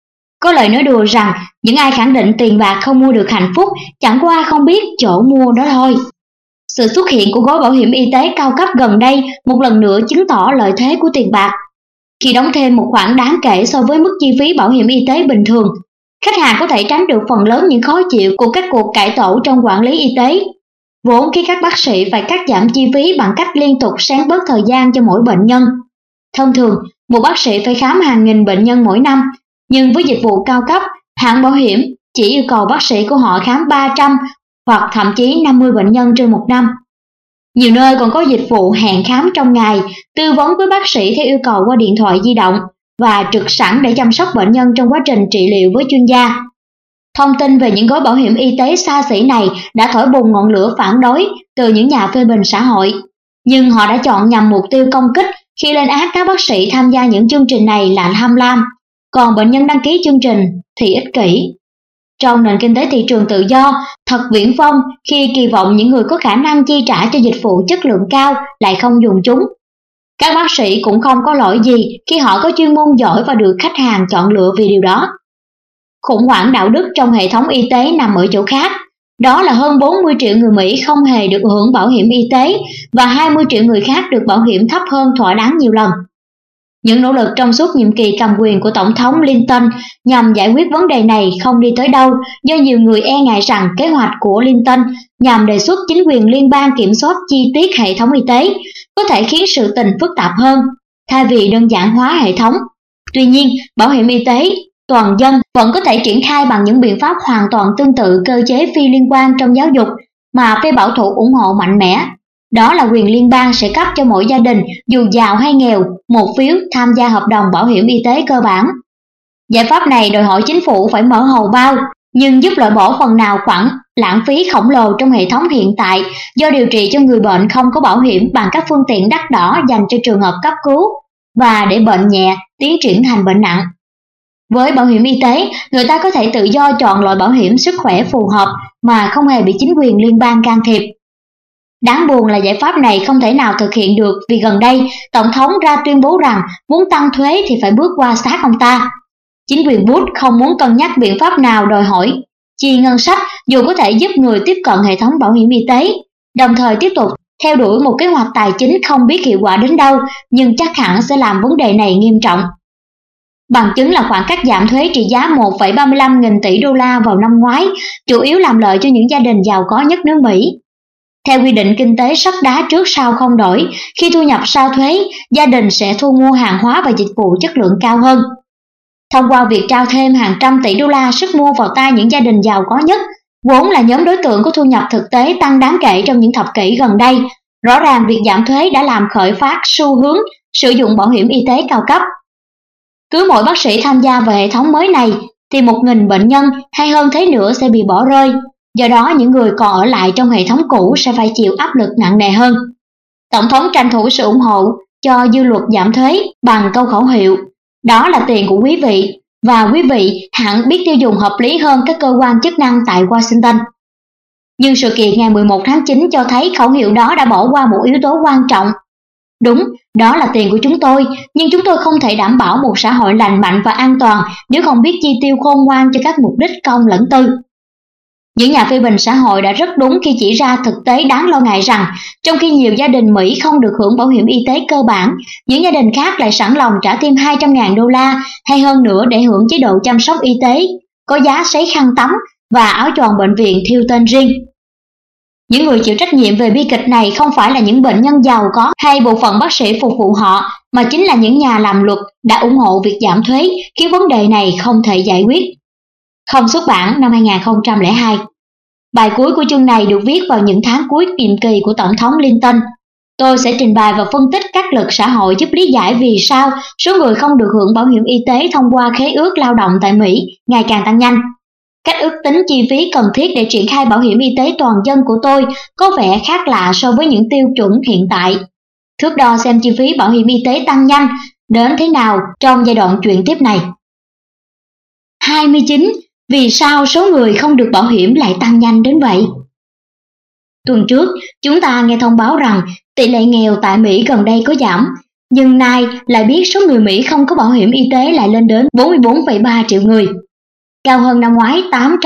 Có lời nói đùa rằng những ai khẳng định tiền bạc không mua được hạnh phúc chẳng qua không biết chỗ mua đó thôi. Sự xuất hiện của gói bảo hiểm y tế cao cấp gần đây một lần nữa chứng tỏ lợi thế của tiền bạc. Khi đóng thêm một khoản đáng kể so với mức chi phí bảo hiểm y tế bình thường, khách hàng có thể tránh được phần lớn những khó chịu của các cuộc cải tổ trong quản lý y tế, vốn khiến các bác sĩ phải cắt giảm chi phí bằng cách liên tục xén bớt thời gian cho mỗi bệnh nhân. Thông thường, một bác sĩ phải khám hàng nghìn bệnh nhân mỗi năm, nhưng với dịch vụ cao cấp, hãng bảo hiểm chỉ yêu cầu bác sĩ của họ khám 300 hoặc thậm chí 50 bệnh nhân trên một năm. Nhiều nơi còn có dịch vụ hẹn khám trong ngày, tư vấn với bác sĩ theo yêu cầu qua điện thoại di động và trực sẵn để chăm sóc bệnh nhân trong quá trình trị liệu với chuyên gia. Thông tin về những gói bảo hiểm y tế xa xỉ này đã thổi bùng ngọn lửa phản đối từ những nhà phê bình xã hội, nhưng họ đã chọn nhằm mục tiêu công kích khi lên án các bác sĩ tham gia những chương trình này là tham lam, còn bệnh nhân đăng ký chương trình thì ích kỷ. Trong nền kinh tế thị trường tự do, thật viển vông khi kỳ vọng những người có khả năng chi trả cho dịch vụ chất lượng cao lại không dùng chúng. Các bác sĩ cũng không có lỗi gì khi họ có chuyên môn giỏi và được khách hàng chọn lựa vì điều đó. Khủng hoảng đạo đức trong hệ thống y tế nằm ở chỗ khác, đó là hơn 40 triệu người Mỹ không hề được hưởng bảo hiểm y tế và 20 triệu người khác được bảo hiểm thấp hơn thỏa đáng nhiều lần. Những nỗ lực trong suốt nhiệm kỳ cầm quyền của Tổng thống Clinton nhằm giải quyết vấn đề này không đi tới đâu do nhiều người e ngại rằng kế hoạch của Clinton nhằm đề xuất chính quyền liên bang kiểm soát chi tiết hệ thống y tế có thể khiến sự tình phức tạp hơn, thay vì đơn giản hóa hệ thống. Tuy nhiên, bảo hiểm y tế toàn dân vẫn có thể triển khai bằng những biện pháp hoàn toàn tương tự cơ chế phi liên quan trong giáo dục mà phe bảo thủ ủng hộ mạnh mẽ. Đó là quyền liên bang sẽ cấp cho mỗi gia đình, dù giàu hay nghèo, một phiếu tham gia hợp đồng bảo hiểm y tế cơ bản. Giải pháp này đòi hỏi chính phủ phải mở hầu bao, nhưng giúp loại bỏ phần nào khoản lãng phí khổng lồ trong hệ thống hiện tại do điều trị cho người bệnh không có bảo hiểm bằng các phương tiện đắt đỏ dành cho trường hợp cấp cứu và để bệnh nhẹ tiến triển thành bệnh nặng. Với bảo hiểm y tế, người ta có thể tự do chọn loại bảo hiểm sức khỏe phù hợp mà không hề bị chính quyền liên bang can thiệp. Đáng buồn là giải pháp này không thể nào thực hiện được vì gần đây, Tổng thống ra tuyên bố rằng muốn tăng thuế thì phải bước qua xác ông ta. Chính quyền Bush không muốn cân nhắc biện pháp nào đòi hỏi chi ngân sách dù có thể giúp người tiếp cận hệ thống bảo hiểm y tế, đồng thời tiếp tục theo đuổi một kế hoạch tài chính không biết hiệu quả đến đâu nhưng chắc hẳn sẽ làm vấn đề này nghiêm trọng. Bằng chứng là khoản cắt giảm thuế trị giá 1,35 nghìn tỷ đô la vào năm ngoái, chủ yếu làm lợi cho những gia đình giàu có nhất nước Mỹ. Theo quy định kinh tế sắt đá trước sau không đổi, khi thu nhập sau thuế, gia đình sẽ thu mua hàng hóa và dịch vụ chất lượng cao hơn. Thông qua việc trao thêm hàng trăm tỷ đô la sức mua vào tay những gia đình giàu có nhất, vốn là nhóm đối tượng có thu nhập thực tế tăng đáng kể trong những thập kỷ gần đây, rõ ràng việc giảm thuế đã làm khởi phát xu hướng sử dụng bảo hiểm y tế cao cấp. Cứ mỗi bác sĩ tham gia vào hệ thống mới này thì 1.000 bệnh nhân hay hơn thế nữa sẽ bị bỏ rơi. Do đó, những người còn ở lại trong hệ thống cũ sẽ phải chịu áp lực nặng nề hơn. Tổng thống tranh thủ sự ủng hộ cho dư luật giảm thuế bằng câu khẩu hiệu "Đó là tiền của quý vị" và quý vị hẳn biết tiêu dùng hợp lý hơn các cơ quan chức năng tại Washington. Nhưng sự kiện ngày 11 tháng 9 cho thấy khẩu hiệu đó đã bỏ qua một yếu tố quan trọng. Đúng, đó là tiền của chúng tôi, nhưng chúng tôi không thể đảm bảo một xã hội lành mạnh và an toàn nếu không biết chi tiêu khôn ngoan cho các mục đích công lẫn tư. Những nhà phê bình xã hội đã rất đúng khi chỉ ra thực tế đáng lo ngại rằng trong khi nhiều gia đình Mỹ không được hưởng bảo hiểm y tế cơ bản, những gia đình khác lại sẵn lòng trả thêm 200.000 đô la hay hơn nữa để hưởng chế độ chăm sóc y tế, có giá sấy khăn tắm và áo choàng bệnh viện thiêu tên riêng. Những người chịu trách nhiệm về bi kịch này không phải là những bệnh nhân giàu có hay bộ phận bác sĩ phục vụ họ, mà chính là những nhà làm luật đã ủng hộ việc giảm thuế, khiến vấn đề này không thể giải quyết. Không xuất bản năm 2002. Bài cuối của chương này được viết vào những tháng cuối nhiệm kỳ của Tổng thống Clinton. Tôi sẽ trình bày và phân tích các lực xã hội giúp lý giải vì sao số người không được hưởng bảo hiểm y tế thông qua khế ước lao động tại Mỹ ngày càng tăng nhanh. Cách ước tính chi phí cần thiết để triển khai bảo hiểm y tế toàn dân của tôi có vẻ khác lạ so với những tiêu chuẩn hiện tại. Thước đo xem chi phí bảo hiểm y tế tăng nhanh đến thế nào trong giai đoạn chuyển tiếp này. 29. Vì sao số người không được bảo hiểm lại tăng nhanh đến vậy? Tuần trước, chúng ta nghe thông báo rằng tỷ lệ nghèo tại Mỹ gần đây có giảm, nhưng nay lại biết số người Mỹ không có bảo hiểm y tế lại lên đến 44,3 triệu người, cao hơn năm ngoái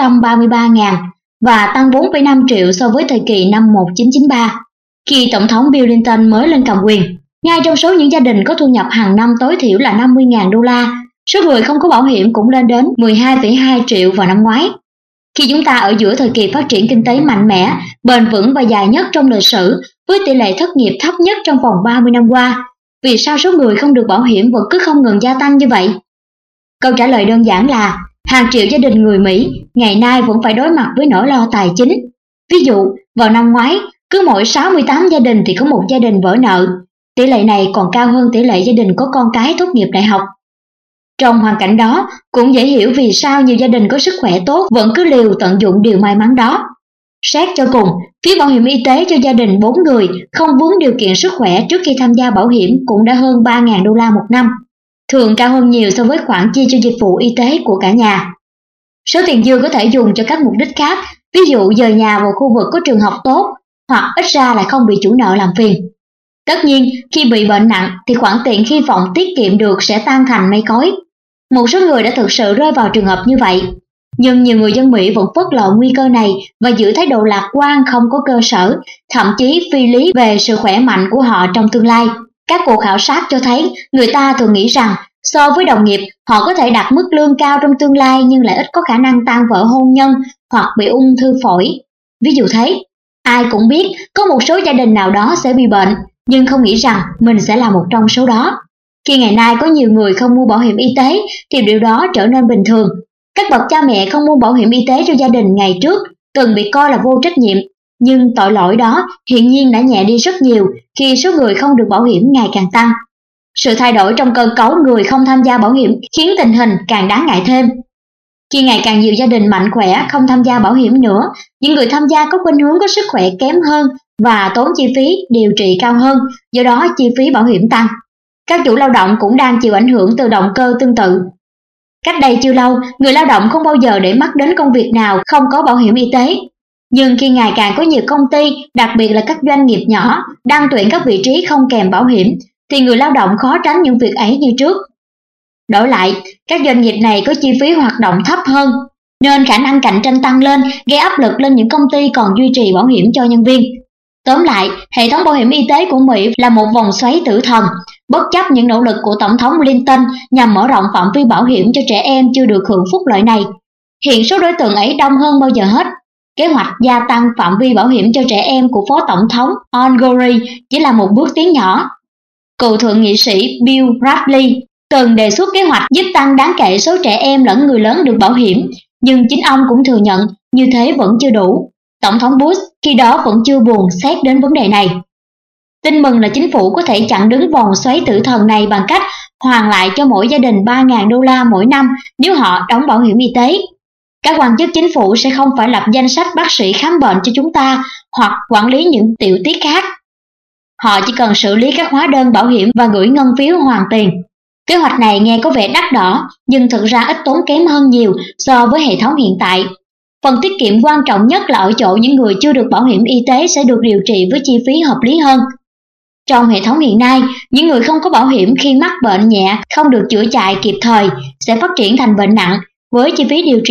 833.000 và tăng 4,5 triệu so với thời kỳ năm 1993, khi Tổng thống Bill Clinton mới lên cầm quyền. Ngay trong số những gia đình có thu nhập hàng năm tối thiểu là 50.000 đô la, số người không có bảo hiểm cũng lên đến 12,2 triệu vào năm ngoái. Khi chúng ta ở giữa thời kỳ phát triển kinh tế mạnh mẽ, bền vững và dài nhất trong lịch sử, với tỷ lệ thất nghiệp thấp nhất trong vòng 30 năm qua, vì sao số người không được bảo hiểm vẫn cứ không ngừng gia tăng như vậy? Câu trả lời đơn giản là hàng triệu gia đình người Mỹ ngày nay vẫn phải đối mặt với nỗi lo tài chính. Ví dụ, vào năm ngoái, cứ mỗi 68 gia đình thì có một gia đình vỡ nợ. Tỷ lệ này còn cao hơn tỷ lệ gia đình có con cái tốt nghiệp đại học. Trong hoàn cảnh đó, cũng dễ hiểu vì sao nhiều gia đình có sức khỏe tốt vẫn cứ liều tận dụng điều may mắn đó. Xét cho cùng, phí bảo hiểm y tế cho gia đình 4 người không vướng điều kiện sức khỏe trước khi tham gia bảo hiểm cũng đã hơn 3.000 đô la một năm, thường cao hơn nhiều so với khoản chi cho dịch vụ y tế của cả nhà. Số tiền dư có thể dùng cho các mục đích khác, ví dụ dời nhà vào khu vực có trường học tốt, hoặc ít ra lại không bị chủ nợ làm phiền. Tất nhiên, khi bị bệnh nặng thì khoản tiền hy vọng tiết kiệm được sẽ tan thành mây khói. Một số người đã thực sự rơi vào trường hợp như vậy, nhưng nhiều người dân Mỹ vẫn phớt lờ nguy cơ này và giữ thái độ lạc quan không có cơ sở, thậm chí phi lý về sự khỏe mạnh của họ trong tương lai. Các cuộc khảo sát cho thấy người ta thường nghĩ rằng so với đồng nghiệp, họ có thể đạt mức lương cao trong tương lai nhưng lại ít có khả năng tan vỡ hôn nhân hoặc bị ung thư phổi. Ví dụ thế, ai cũng biết có một số gia đình nào đó sẽ bị bệnh, nhưng không nghĩ rằng mình sẽ là một trong số đó. Khi ngày nay có nhiều người không mua bảo hiểm y tế thì điều đó trở nên bình thường. Các bậc cha mẹ không mua bảo hiểm y tế cho gia đình ngày trước từng bị coi là vô trách nhiệm, nhưng tội lỗi đó hiển nhiên đã nhẹ đi rất nhiều khi số người không được bảo hiểm ngày càng tăng. Sự thay đổi trong cơ cấu người không tham gia bảo hiểm khiến tình hình càng đáng ngại thêm. Khi ngày càng nhiều gia đình mạnh khỏe không tham gia bảo hiểm nữa, những người tham gia có khuynh hướng có sức khỏe kém hơn và tốn chi phí điều trị cao hơn, do đó chi phí bảo hiểm tăng. Các chủ lao động cũng đang chịu ảnh hưởng từ động cơ tương tự. Cách đây chưa lâu, người lao động không bao giờ để mắt đến công việc nào không có bảo hiểm y tế. Nhưng khi ngày càng có nhiều công ty, đặc biệt là các doanh nghiệp nhỏ, đang tuyển các vị trí không kèm bảo hiểm, thì người lao động khó tránh những việc ấy như trước. Đổi lại, các doanh nghiệp này có chi phí hoạt động thấp hơn, nên khả năng cạnh tranh tăng lên, gây áp lực lên những công ty còn duy trì bảo hiểm cho nhân viên. Tóm lại, hệ thống bảo hiểm y tế của Mỹ là một vòng xoáy tử thần, bất chấp những nỗ lực của Tổng thống Clinton nhằm mở rộng phạm vi bảo hiểm cho trẻ em chưa được hưởng phúc lợi này. Hiện số đối tượng ấy đông hơn bao giờ hết. Kế hoạch gia tăng phạm vi bảo hiểm cho trẻ em của Phó Tổng thống Al Gore chỉ là một bước tiến nhỏ. Cựu thượng nghị sĩ Bill Bradley từng đề xuất kế hoạch giúp tăng đáng kể số trẻ em lẫn người lớn được bảo hiểm, nhưng chính ông cũng thừa nhận như thế vẫn chưa đủ. Tổng thống Bush khi đó vẫn chưa buồn xét đến vấn đề này. Tin mừng là chính phủ có thể chặn đứng vòng xoáy tử thần này bằng cách hoàn lại cho mỗi gia đình 3.000 đô la mỗi năm nếu họ đóng bảo hiểm y tế. Các quan chức chính phủ sẽ không phải lập danh sách bác sĩ khám bệnh cho chúng ta hoặc quản lý những tiểu tiết khác. Họ chỉ cần xử lý các hóa đơn bảo hiểm và gửi ngân phiếu hoàn tiền. Kế hoạch này nghe có vẻ đắt đỏ, nhưng thực ra ít tốn kém hơn nhiều so với hệ thống hiện tại. Phần tiết kiệm quan trọng nhất là ở chỗ những người chưa được bảo hiểm y tế sẽ được điều trị với chi phí hợp lý hơn. Trong hệ thống hiện nay, những người không có bảo hiểm khi mắc bệnh nhẹ không được chữa chạy kịp thời sẽ phát triển thành bệnh nặng với chi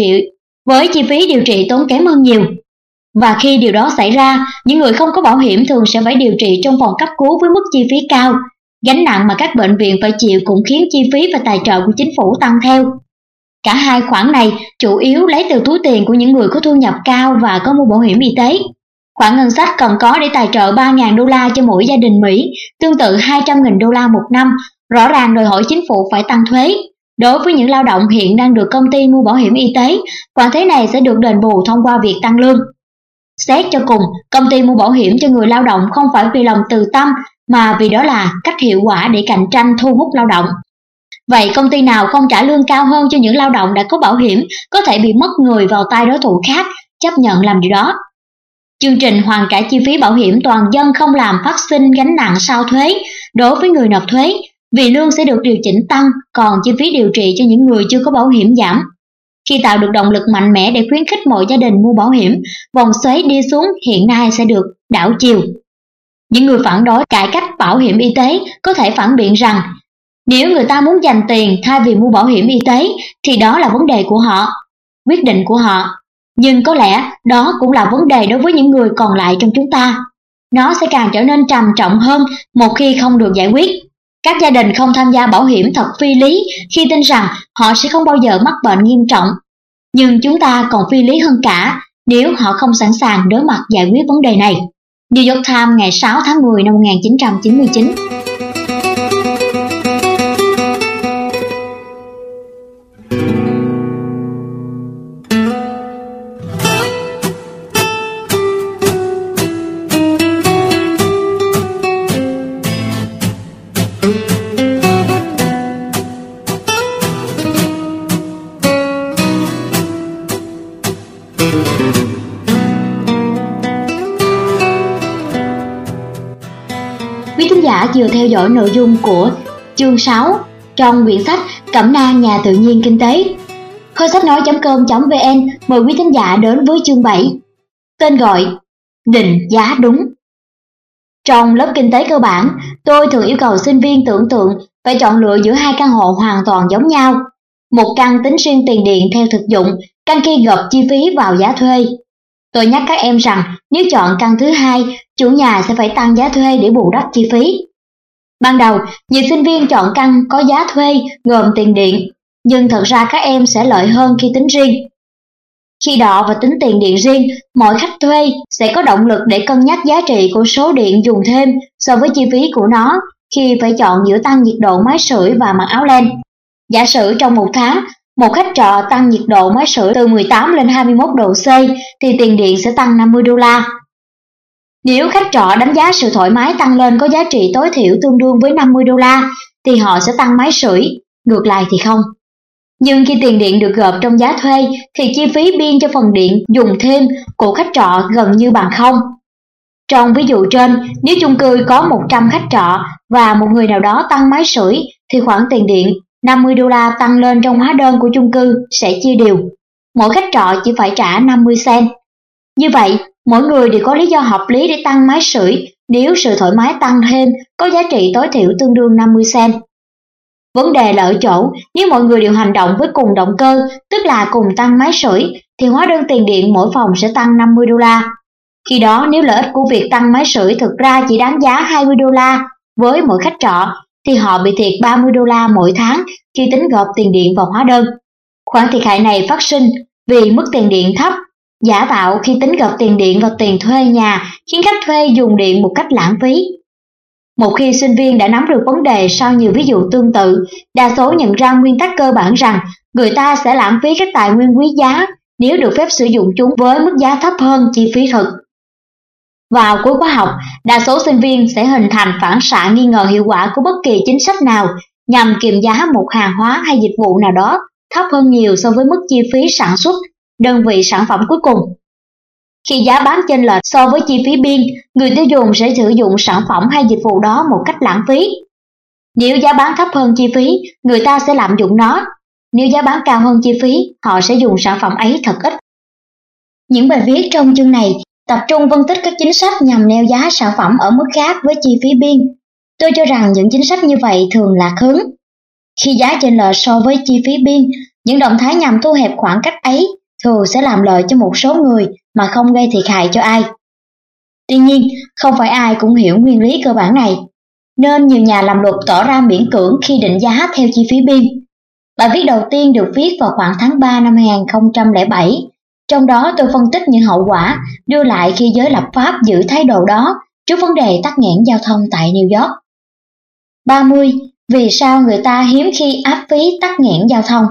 phí điều trị tốn kém hơn nhiều. Và khi điều đó xảy ra, những người không có bảo hiểm thường sẽ phải điều trị trong phòng cấp cứu với mức chi phí cao. Gánh nặng mà các bệnh viện phải chịu cũng khiến chi phí và tài trợ của chính phủ tăng theo. Cả hai khoản này chủ yếu lấy từ túi tiền của những người có thu nhập cao và có mua bảo hiểm y tế. Khoản ngân sách cần có để tài trợ 3.000 đô la cho mỗi gia đình Mỹ, tương tự 200.000 đô la một năm, rõ ràng đòi hỏi chính phủ phải tăng thuế. Đối với những lao động hiện đang được công ty mua bảo hiểm y tế, khoản thuế này sẽ được đền bù thông qua việc tăng lương. Xét cho cùng, công ty mua bảo hiểm cho người lao động không phải vì lòng từ tâm, mà vì đó là cách hiệu quả để cạnh tranh thu hút lao động. Vậy công ty nào không trả lương cao hơn cho những lao động đã có bảo hiểm có thể bị mất người vào tay đối thủ khác chấp nhận làm điều đó. Chương trình hoàn trả chi phí bảo hiểm toàn dân không làm phát sinh gánh nặng sau thuế đối với người nộp thuế, vì lương sẽ được điều chỉnh tăng, còn chi phí điều trị cho những người chưa có bảo hiểm giảm. Khi tạo được động lực mạnh mẽ để khuyến khích mọi gia đình mua bảo hiểm, vòng xoáy đi xuống hiện nay sẽ được đảo chiều. Những người phản đối cải cách bảo hiểm y tế có thể phản biện rằng nếu người ta muốn dành tiền thay vì mua bảo hiểm y tế thì đó là vấn đề của họ, quyết định của họ. Nhưng có lẽ đó cũng là vấn đề đối với những người còn lại trong chúng ta. Nó sẽ càng trở nên trầm trọng hơn một khi không được giải quyết. Các gia đình không tham gia bảo hiểm thật phi lý khi tin rằng họ sẽ không bao giờ mắc bệnh nghiêm trọng. Nhưng chúng ta còn phi lý hơn cả nếu họ không sẵn sàng đối mặt giải quyết vấn đề này. New York Times ngày 6 tháng 10 năm 1999. Quý thính giả vừa theo dõi nội dung của chương 6 trong quyển sách Cẩm nang nhà tự nhiên kinh tế. Kho sách nói.com.vn mời quý thính giả đến với chương 7. Tên gọi: định giá đúng. Trong lớp kinh tế cơ bản, tôi thường yêu cầu sinh viên tưởng tượng phải chọn lựa giữa hai căn hộ hoàn toàn giống nhau. Một căn tính riêng tiền điện theo thực dụng, căn kia gộp chi phí vào giá thuê. Tôi nhắc các em rằng nếu chọn căn thứ hai, chủ nhà sẽ phải tăng giá thuê để bù đắp chi phí. Ban đầu, nhiều sinh viên chọn căn có giá thuê gồm tiền điện, nhưng thật ra các em sẽ lợi hơn khi tính riêng. Khi đọ và tính tiền điện riêng, mọi khách thuê sẽ có động lực để cân nhắc giá trị của số điện dùng thêm so với chi phí của nó khi phải chọn giữa tăng nhiệt độ máy sưởi và mặc áo len. Giả sử trong một tháng, một khách trọ tăng nhiệt độ máy sưởi từ 18 lên 21 độ C thì tiền điện sẽ tăng 50 đô la. Nếu khách trọ đánh giá sự thoải mái tăng lên có giá trị tối thiểu tương đương với 50 đô la thì họ sẽ tăng máy sưởi, ngược lại thì không. Nhưng khi tiền điện được gộp trong giá thuê thì chi phí biên cho phần điện dùng thêm của khách trọ gần như bằng không. Trong ví dụ trên, nếu chung cư có 100 khách trọ và một người nào đó tăng máy sưởi thì khoản tiền điện 50 đô la tăng lên trong hóa đơn của chung cư sẽ chia đều. Mỗi khách trọ chỉ phải trả 50 cent. Như vậy, mỗi người đều có lý do hợp lý để tăng máy sưởi nếu sự thoải mái tăng thêm có giá trị tối thiểu tương đương 50 cent. Vấn đề là ở chỗ, nếu mọi người đều hành động với cùng động cơ, tức là cùng tăng máy sưởi, thì hóa đơn tiền điện mỗi phòng sẽ tăng 50 đô la. Khi đó, nếu lợi ích của việc tăng máy sưởi thực ra chỉ đáng giá 20 đô la với mỗi khách trọ, thì họ bị thiệt 30 đô la mỗi tháng khi tính gộp tiền điện vào hóa đơn. Khoản thiệt hại này phát sinh vì mức tiền điện thấp, giả tạo khi tính gộp tiền điện vào tiền thuê nhà khiến khách thuê dùng điện một cách lãng phí. Một khi sinh viên đã nắm được vấn đề sau nhiều ví dụ tương tự, đa số nhận ra nguyên tắc cơ bản rằng người ta sẽ lãng phí các tài nguyên quý giá nếu được phép sử dụng chúng với mức giá thấp hơn chi phí thực. Vào cuối khóa học, đa số sinh viên sẽ hình thành phản xạ nghi ngờ hiệu quả của bất kỳ chính sách nào nhằm kiềm giá một hàng hóa hay dịch vụ nào đó thấp hơn nhiều so với mức chi phí sản xuất, đơn vị sản phẩm cuối cùng. Khi giá bán chênh lệch so với chi phí biên, người tiêu dùng sẽ sử dụng sản phẩm hay dịch vụ đó một cách lãng phí. Nếu giá bán thấp hơn chi phí, người ta sẽ lạm dụng nó. Nếu giá bán cao hơn chi phí, họ sẽ dùng sản phẩm ấy thật ít. Những bài viết trong chương này tập trung phân tích các chính sách nhằm neo giá sản phẩm ở mức khác với chi phí biên. Tôi cho rằng những chính sách như vậy thường lạc hướng. Khi giá chênh lệch so với chi phí biên, những động thái nhằm thu hẹp khoảng cách ấy thường sẽ làm lợi cho một số người mà không gây thiệt hại cho ai. Tuy nhiên, không phải ai cũng hiểu nguyên lý cơ bản này, nên nhiều nhà làm luật tỏ ra miễn cưỡng khi định giá theo chi phí biên. Bài viết đầu tiên được viết vào khoảng tháng 3 năm 2007, trong đó tôi phân tích những hậu quả đưa lại khi giới lập pháp giữ thái độ đó trước vấn đề tắc nghẽn giao thông tại New York. 30. Vì sao người ta hiếm khi áp phí tắc nghẽn giao thông?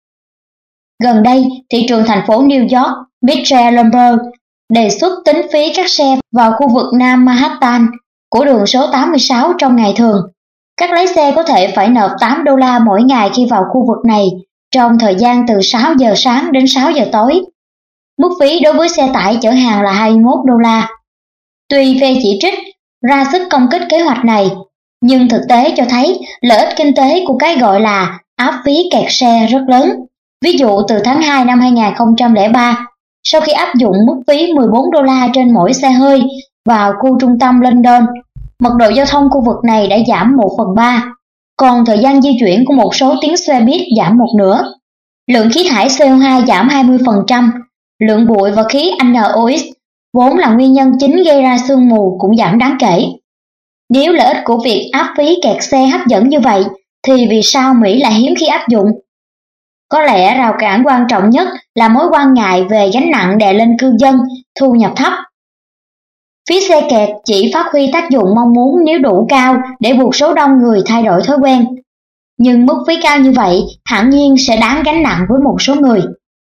Gần đây, thị trường thành phố New York, Michael Bloomberg đề xuất tính phí các xe vào khu vực Nam Manhattan của đường số 86 trong ngày thường. Các lái xe có thể phải nộp 8 đô la mỗi ngày khi vào khu vực này trong thời gian từ 6 giờ sáng đến 6 giờ tối. Mức phí đối với xe tải chở hàng là 21 đô la. Tuy phe chỉ trích, ra sức công kích kế hoạch này, Nhưng thực tế cho thấy lợi ích kinh tế của cái gọi là áp phí kẹt xe rất lớn. Ví dụ từ tháng 2 năm 2003, sau khi áp dụng mức phí 14 đô la trên mỗi xe hơi vào khu trung tâm London, mật độ giao thông khu vực này đã giảm 1/3, còn thời gian di chuyển của một số tuyến xe buýt giảm một nửa. Lượng khí thải CO2 giảm 20%, lượng bụi và khí NOx vốn là nguyên nhân chính gây ra sương mù cũng giảm đáng kể. Nếu lợi ích của việc áp phí kẹt xe hấp dẫn như vậy, thì vì sao Mỹ lại hiếm khi áp dụng? Có lẽ rào cản quan trọng nhất là mối quan ngại về gánh nặng đè lên cư dân thu nhập thấp. Phí xe kẹt chỉ phát huy tác dụng mong muốn nếu đủ cao để buộc số đông người thay đổi thói quen. Nhưng mức phí cao như vậy hẳn nhiên sẽ đáng gánh nặng với một số người.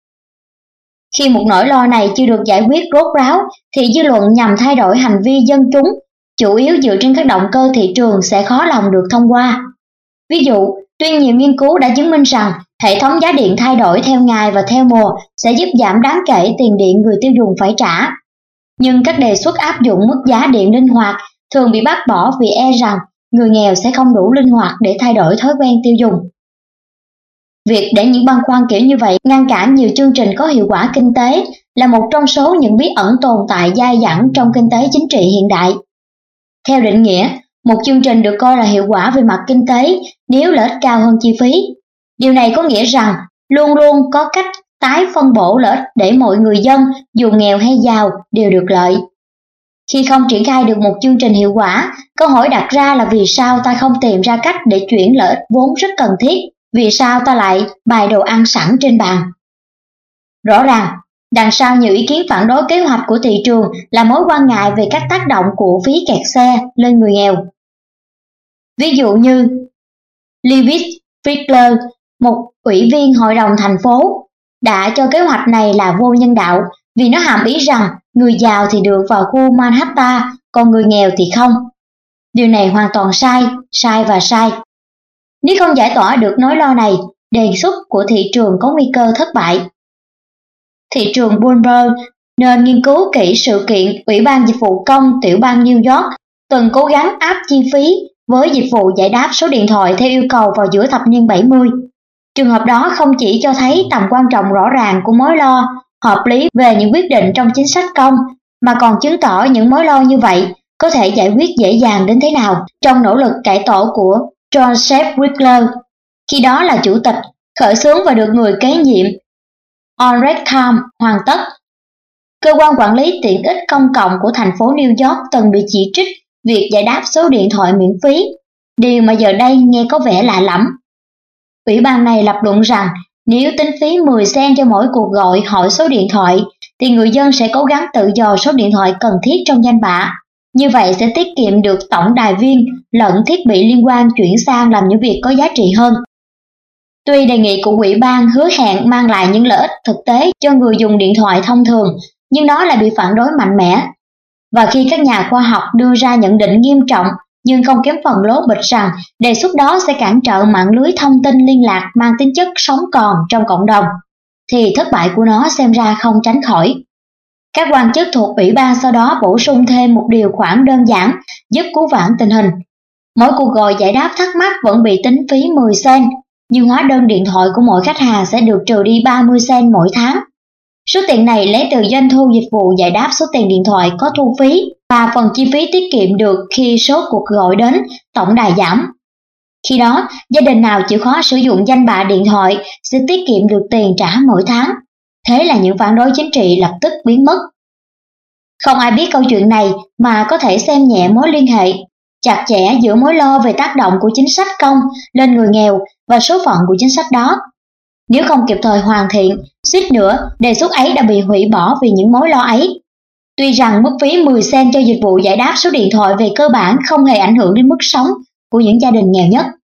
Khi một nỗi lo này chưa được giải quyết rốt ráo, thì dư luận nhằm thay đổi hành vi dân chúng, chủ yếu dựa trên các động cơ thị trường sẽ khó lòng được thông qua. Ví dụ, tuy nhiều nghiên cứu đã chứng minh rằng hệ thống giá điện thay đổi theo ngày và theo mùa sẽ giúp giảm đáng kể tiền điện người tiêu dùng phải trả. Nhưng các đề xuất áp dụng mức giá điện linh hoạt thường bị bác bỏ vì e rằng người nghèo sẽ không đủ linh hoạt để thay đổi thói quen tiêu dùng. Việc để những băn khoăn kiểu như vậy ngăn cản nhiều chương trình có hiệu quả kinh tế là một trong số những bí ẩn tồn tại dai dẳng trong kinh tế chính trị hiện đại. Theo định nghĩa, một chương trình được coi là hiệu quả về mặt kinh tế nếu lợi ích cao hơn chi phí. Điều này có nghĩa rằng luôn luôn có cách tái phân bổ lợi ích để mọi người dân, dù nghèo hay giàu, đều được lợi. Khi không triển khai được một chương trình hiệu quả, câu hỏi đặt ra là vì sao ta không tìm ra cách để chuyển lợi ích vốn rất cần thiết, vì sao ta lại bày đồ ăn sẵn trên bàn. Rõ ràng, đằng sau nhiều ý kiến phản đối kế hoạch của thị trường là mối quan ngại về các tác động của phí kẹt xe lên người nghèo. Ví dụ như Lewis Fiedler, một ủy viên hội đồng thành phố, đã cho kế hoạch này là vô nhân đạo vì nó hàm ý rằng người giàu thì được vào khu Manhattan, còn người nghèo thì không. Điều này hoàn toàn sai và sai. Nếu không giải tỏa được nỗi lo này, đề xuất của thị trường có nguy cơ thất bại. Thị trường Bloomberg nên nghiên cứu kỹ sự kiện Ủy ban Dịch vụ Công tiểu bang New York từng cố gắng áp chi phí với dịch vụ giải đáp số điện thoại theo yêu cầu vào giữa thập niên 70. Trường hợp đó không chỉ cho thấy tầm quan trọng rõ ràng của mối lo hợp lý về những quyết định trong chính sách công, mà còn chứng tỏ những mối lo như vậy có thể giải quyết dễ dàng đến thế nào trong nỗ lực cải tổ của Joseph Wigler, khi đó là chủ tịch, khởi xướng và được người kế nhiệm Orrecam hoàn tất. Cơ quan quản lý tiện ích công cộng của thành phố New York từng bị chỉ trích việc giải đáp số điện thoại miễn phí, điều mà giờ đây nghe có vẻ lạ lẫm. Ủy ban này lập luận rằng nếu tính phí 10 cent cho mỗi cuộc gọi hỏi số điện thoại, thì người dân sẽ cố gắng tự dò số điện thoại cần thiết trong danh bạ. Như vậy sẽ tiết kiệm được tổng đài viên lẫn thiết bị liên quan chuyển sang làm những việc có giá trị hơn. Tuy đề nghị của ủy ban hứa hẹn mang lại những lợi ích thực tế cho người dùng điện thoại thông thường, nhưng nó lại bị phản đối mạnh mẽ. Và khi các nhà khoa học đưa ra nhận định nghiêm trọng nhưng không kém phần lố bịch rằng đề xuất đó sẽ cản trở mạng lưới thông tin liên lạc mang tính chất sống còn trong cộng đồng, thì thất bại của nó xem ra không tránh khỏi. Các quan chức thuộc ủy ban sau đó bổ sung thêm một điều khoản đơn giản giúp cứu vãn tình hình. Mỗi cuộc gọi giải đáp thắc mắc vẫn bị tính phí 10 cent, nhưng hóa đơn điện thoại của mỗi khách hàng sẽ được trừ đi 30 cent mỗi tháng. Số tiền này lấy từ doanh thu dịch vụ giải đáp số tiền điện thoại có thu phí và phần chi phí tiết kiệm được khi số cuộc gọi đến tổng đài giảm. Khi đó, gia đình nào chịu khó sử dụng danh bạ điện thoại sẽ tiết kiệm được tiền trả mỗi tháng. Thế là những phản đối chính trị lập tức biến mất. Không ai biết câu chuyện này mà có thể xem nhẹ mối liên hệ chặt chẽ giữa mối lo về tác động của chính sách công lên người nghèo và số phận của chính sách đó. Nếu không kịp thời hoàn thiện, suýt nữa đề xuất ấy đã bị hủy bỏ vì những mối lo ấy. Tuy rằng mức phí 10 cent cho dịch vụ giải đáp số điện thoại về cơ bản không hề ảnh hưởng đến mức sống của những gia đình nghèo nhất.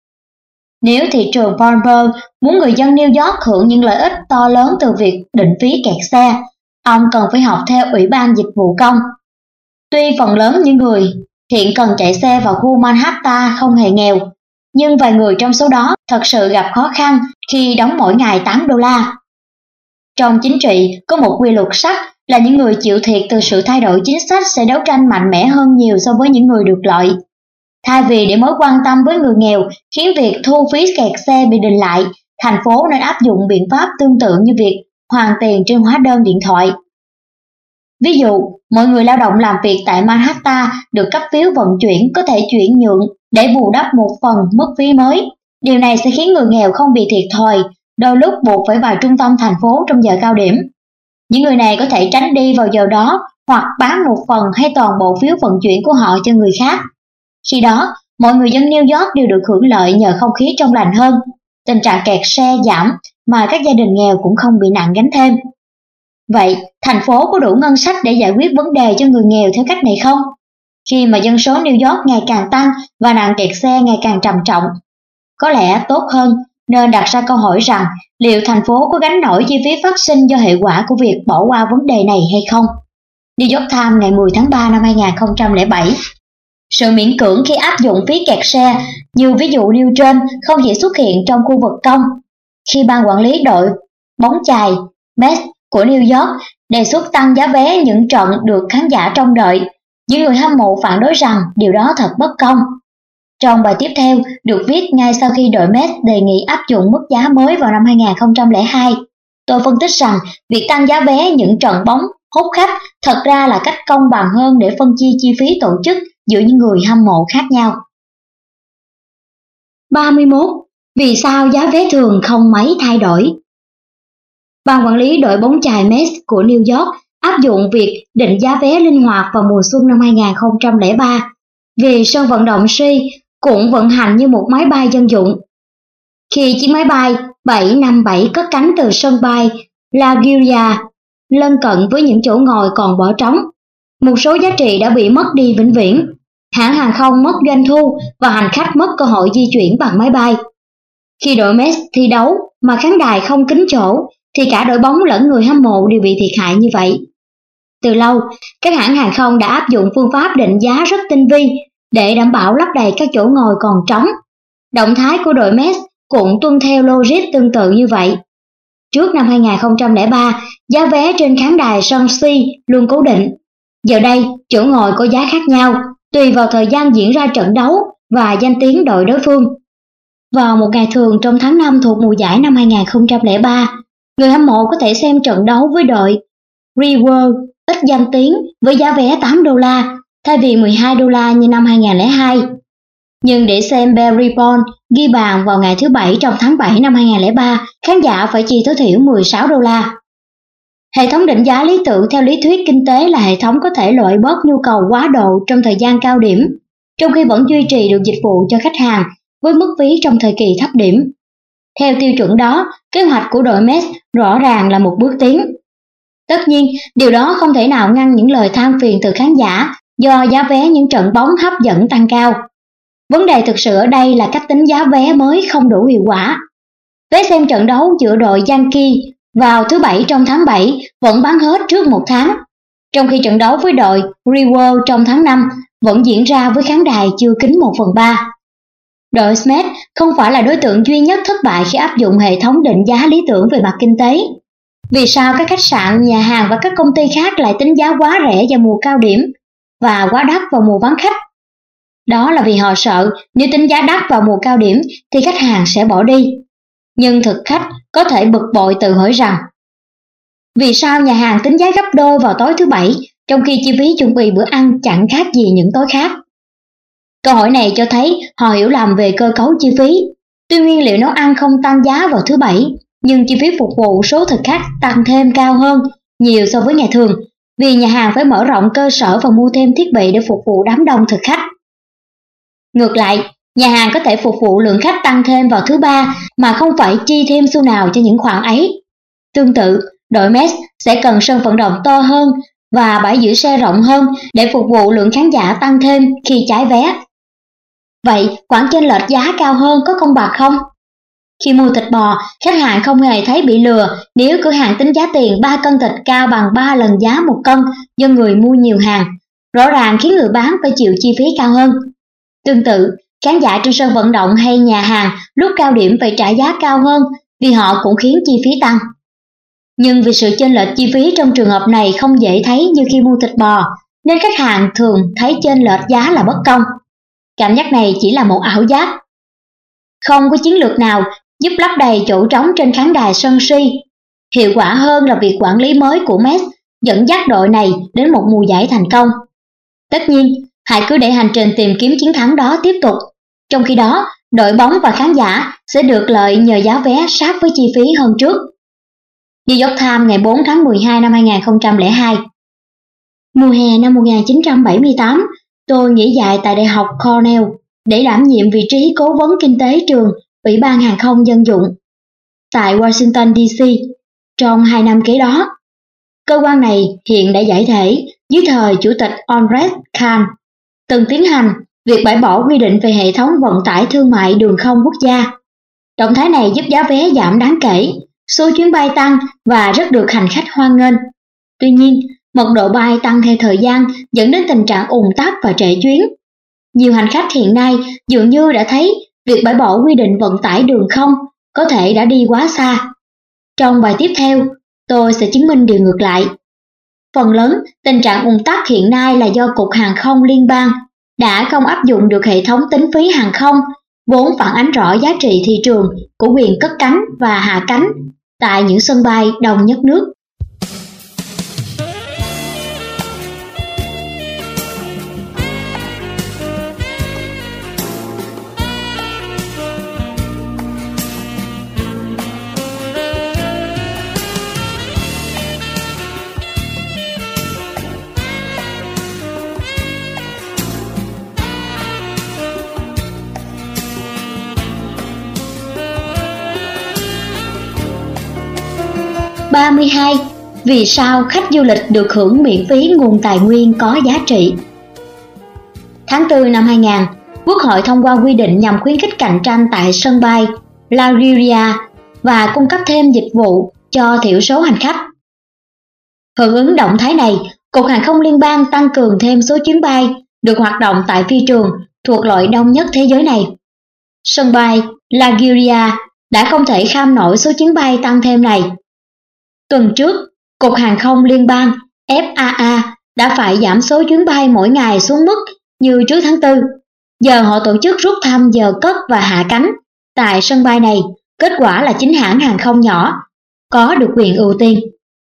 Nếu thị trường Bloomberg muốn người dân New York hưởng những lợi ích to lớn từ việc định phí kẹt xe, ông cần phải học theo Ủy ban Dịch vụ Công. Tuy phần lớn những người hiện cần chạy xe vào khu Manhattan không hề nghèo, nhưng vài người trong số đó thật sự gặp khó khăn khi đóng mỗi ngày 8 đô la. Trong chính trị, có một quy luật sắc là những người chịu thiệt từ sự thay đổi chính sách sẽ đấu tranh mạnh mẽ hơn nhiều so với những người được lợi. Thay vì để mối quan tâm với người nghèo khiến việc thu phí kẹt xe bị đình lại, thành phố nên áp dụng biện pháp tương tự như việc hoàn tiền trên hóa đơn điện thoại. Ví dụ, mọi người lao động làm việc tại Manhattan được cấp phiếu vận chuyển có thể chuyển nhượng để bù đắp một phần mức phí mới. Điều này sẽ khiến người nghèo không bị thiệt thòi, đôi lúc buộc phải vào trung tâm thành phố trong giờ cao điểm. Những người này có thể tránh đi vào giờ đó hoặc bán một phần hay toàn bộ phiếu vận chuyển của họ cho người khác. Khi đó, mọi người dân New York đều được hưởng lợi nhờ không khí trong lành hơn. Tình trạng kẹt xe giảm mà các gia đình nghèo cũng không bị nặng gánh thêm. Vậy, thành phố có đủ ngân sách để giải quyết vấn đề cho người nghèo theo cách này không? Khi mà dân số New York ngày càng tăng và nạn kẹt xe ngày càng trầm trọng, có lẽ tốt hơn nên đặt ra câu hỏi rằng liệu thành phố có gánh nổi chi phí phát sinh do hệ quả của việc bỏ qua vấn đề này hay không? New York Times ngày 10 tháng 3 năm 2007. Sự miễn cưỡng khi áp dụng phí kẹt xe như ví dụ nêu trên không chỉ xuất hiện trong khu vực công. Khi ban quản lý đội bóng chày Mets của New York đề xuất tăng giá vé những trận được khán giả trông đợi, những người hâm mộ phản đối rằng điều đó thật bất công. Trong bài tiếp theo được viết ngay sau khi đội Mets đề nghị áp dụng mức giá mới vào năm 2002, tôi phân tích rằng việc tăng giá vé những trận bóng hút khách thật ra là cách công bằng hơn để phân chia chi phí tổ chức giữa những người hâm mộ khác nhau. 31. Vì sao giá vé thường không mấy thay đổi? Ban quản lý đội bóng chày Mets của New York áp dụng việc định giá vé linh hoạt vào mùa xuân năm 2003 vì sân vận động Shea cũng vận hành như một máy bay dân dụng. Khi chiếc máy bay 757 cất cánh từ sân bay LaGuardia lân cận với những chỗ ngồi còn bỏ trống, một số giá trị đã bị mất đi vĩnh viễn. Hãng hàng không mất doanh thu và hành khách mất cơ hội di chuyển bằng máy bay. Khi đội Mets thi đấu mà khán đài không kín chỗ, thì cả đội bóng lẫn người hâm mộ đều bị thiệt hại như vậy. Từ lâu, các hãng hàng không đã áp dụng phương pháp định giá rất tinh vi để đảm bảo lấp đầy các chỗ ngồi còn trống. Động thái của đội Mets cũng tuân theo logic tương tự như vậy. Trước năm 2003, giá vé trên khán đài sân Shea luôn cố định. Giờ đây, chỗ ngồi có giá khác nhau, tùy vào thời gian diễn ra trận đấu và danh tiếng đội đối phương. Vào một ngày thường trong tháng 5 thuộc mùa giải năm 2003, người hâm mộ có thể xem trận đấu với đội Reworld ít danh tiếng với giá vé $8 thay vì $12 như năm 2002. Nhưng để xem Barry Bonds ghi bàn vào ngày thứ Bảy trong tháng 7 năm 2003, khán giả phải chi tối thiểu $16. Hệ thống định giá lý tưởng theo lý thuyết kinh tế là hệ thống có thể loại bớt nhu cầu quá độ trong thời gian cao điểm, trong khi vẫn duy trì được dịch vụ cho khách hàng với mức phí trong thời kỳ thấp điểm. Theo tiêu chuẩn đó, kế hoạch của đội Mets rõ ràng là một bước tiến. Tất nhiên, điều đó không thể nào ngăn những lời than phiền từ khán giả do giá vé những trận bóng hấp dẫn tăng cao. Vấn đề thực sự ở đây là cách tính giá vé mới không đủ hiệu quả. Vé xem trận đấu giữa đội Yankee vào thứ Bảy trong tháng 7 vẫn bán hết trước một tháng, trong khi trận đấu với đội Reworld trong tháng 5 vẫn diễn ra với khán đài chưa kín 1/3. Đội Mets không phải là đối tượng duy nhất thất bại khi áp dụng hệ thống định giá lý tưởng về mặt kinh tế. Vì sao các khách sạn, nhà hàng và các công ty khác lại tính giá quá rẻ vào mùa cao điểm và quá đắt vào mùa vắng khách? Đó là vì họ sợ nếu tính giá đắt vào mùa cao điểm thì khách hàng sẽ bỏ đi. Nhưng thực khách có thể bực bội tự hỏi rằng vì sao nhà hàng tính giá gấp đôi vào tối thứ Bảy trong khi chi phí chuẩn bị bữa ăn chẳng khác gì những tối khác? Câu hỏi này cho thấy họ hiểu lầm về cơ cấu chi phí. Tuy nguyên liệu nấu ăn không tăng giá vào thứ Bảy, nhưng chi phí phục vụ số thực khách tăng thêm cao hơn nhiều so với ngày thường, vì nhà hàng phải mở rộng cơ sở và mua thêm thiết bị để phục vụ đám đông thực khách. Ngược lại, nhà hàng có thể phục vụ lượng khách tăng thêm vào thứ Ba mà không phải chi thêm xu nào cho những khoản ấy. Tương tự, đội Mets sẽ cần sân vận động to hơn và bãi giữ xe rộng hơn để phục vụ lượng khán giả tăng thêm khi cháy vé. Vậy, khoản chênh lệch giá cao hơn có công bằng không? Khi mua thịt bò, khách hàng không hề thấy bị lừa nếu cửa hàng tính giá tiền 3 cân thịt cao bằng 3 lần giá 1 cân do người mua nhiều hàng, rõ ràng khiến người bán phải chịu chi phí cao hơn. Tương tự, khán giả trên sân vận động hay nhà hàng lúc cao điểm phải trả giá cao hơn vì họ cũng khiến chi phí tăng. Nhưng vì sự chênh lệch chi phí trong trường hợp này không dễ thấy như khi mua thịt bò, nên khách hàng thường thấy chênh lệch giá là bất công. cảm giác này chỉ là một ảo giác. Không có chiến lược nào giúp lấp đầy chỗ trống trên khán đài sân si. Hiệu quả hơn là việc quản lý mới của Messi dẫn dắt đội này đến một mùa giải thành công. Tất nhiên, hãy cứ để hành trình tìm kiếm chiến thắng đó tiếp tục. Trong khi đó, đội bóng và khán giả sẽ được lợi nhờ giá vé sát với chi phí hơn trước. New York Times ngày 4 tháng 12 năm 2002. Mùa hè năm 1978, tôi nghỉ dạy tại Đại học Cornell để đảm nhiệm vị trí cố vấn kinh tế trường Ủy ban Hàng không Dân dụng tại Washington DC trong 2 năm kế đó. Cơ quan này hiện đã giải thể dưới thời Chủ tịch Onred Khan, từng tiến hành việc bãi bỏ quy định về hệ thống vận tải thương mại đường không quốc gia. Động thái này giúp giá vé giảm đáng kể, số chuyến bay tăng và rất được hành khách hoan nghênh. Tuy nhiên, mật độ bay tăng theo thời gian dẫn đến tình trạng ùn tắc và trễ chuyến. Nhiều hành khách hiện nay dường như đã thấy việc bãi bỏ quy định vận tải đường không có thể đã đi quá xa. Trong bài tiếp theo, tôi sẽ chứng minh điều ngược lại. Phần lớn tình trạng ùn tắc hiện nay là do Cục Hàng không Liên bang đã không áp dụng được hệ thống tính phí hàng không, vốn phản ánh rõ giá trị thị trường của quyền cất cánh và hạ cánh tại những sân bay đông nhất nước. Ba 32. Vì sao khách du lịch được hưởng miễn phí nguồn tài nguyên có giá trị? Tháng 4 năm 2000, Quốc hội thông qua quy định nhằm khuyến khích cạnh tranh tại sân bay LaGuardia và cung cấp thêm dịch vụ cho thiểu số hành khách. Hưởng ứng động thái này, Cục Hàng không Liên bang tăng cường thêm số chuyến bay được hoạt động tại phi trường thuộc loại đông nhất thế giới này. Sân bay LaGuardia đã không thể kham nổi số chuyến bay tăng thêm này. Tuần trước, Cục Hàng không Liên bang FAA đã phải giảm số chuyến bay mỗi ngày xuống mức như trước tháng 4. Giờ họ tổ chức rút thăm giờ cất và hạ cánh tại sân bay này, kết quả là chính hãng hàng không nhỏ có được quyền ưu tiên.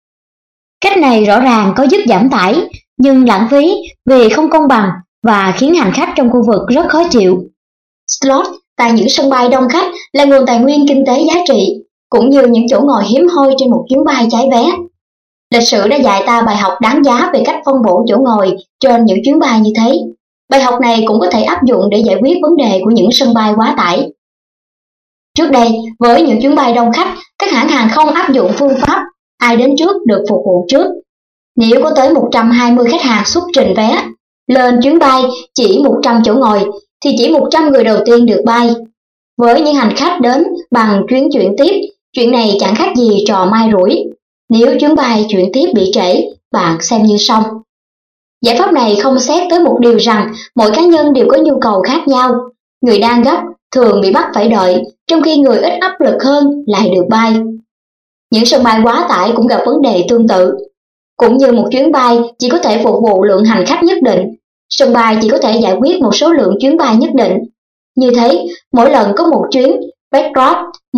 Cách này rõ ràng có giúp giảm tải, nhưng lãng phí vì không công bằng và khiến hành khách trong khu vực rất khó chịu. Slot tại những sân bay đông khách là nguồn tài nguyên kinh tế giá trị, cũng như những chỗ ngồi hiếm hoi trên một chuyến bay cháy vé. Lịch sử đã dạy ta bài học đáng giá về cách phân bổ chỗ ngồi trên những chuyến bay như thế. Bài học này cũng có thể áp dụng để giải quyết vấn đề của những sân bay quá tải. Trước đây, với những chuyến bay đông khách, các hãng hàng không áp dụng phương pháp ai đến trước được phục vụ trước. Nếu có tới 120 khách hàng xuất trình vé, lên chuyến bay chỉ 100 chỗ ngồi, thì chỉ 100 người đầu tiên được bay. Với những hành khách đến bằng chuyến chuyển tiếp, chuyện này chẳng khác gì trò may rủi. Nếu chuyến bay chuyển tiếp bị trễ, bạn xem như xong. Giải pháp này không xét tới một điều rằng mỗi cá nhân đều có nhu cầu khác nhau. Người đang gấp thường bị bắt phải đợi, trong khi người ít áp lực hơn lại được bay. Những sân bay quá tải cũng gặp vấn đề tương tự. Cũng như một chuyến bay chỉ có thể phục vụ lượng hành khách nhất định, sân bay chỉ có thể giải quyết một số lượng chuyến bay nhất định. Như thế, mỗi lần có một chuyến Petrol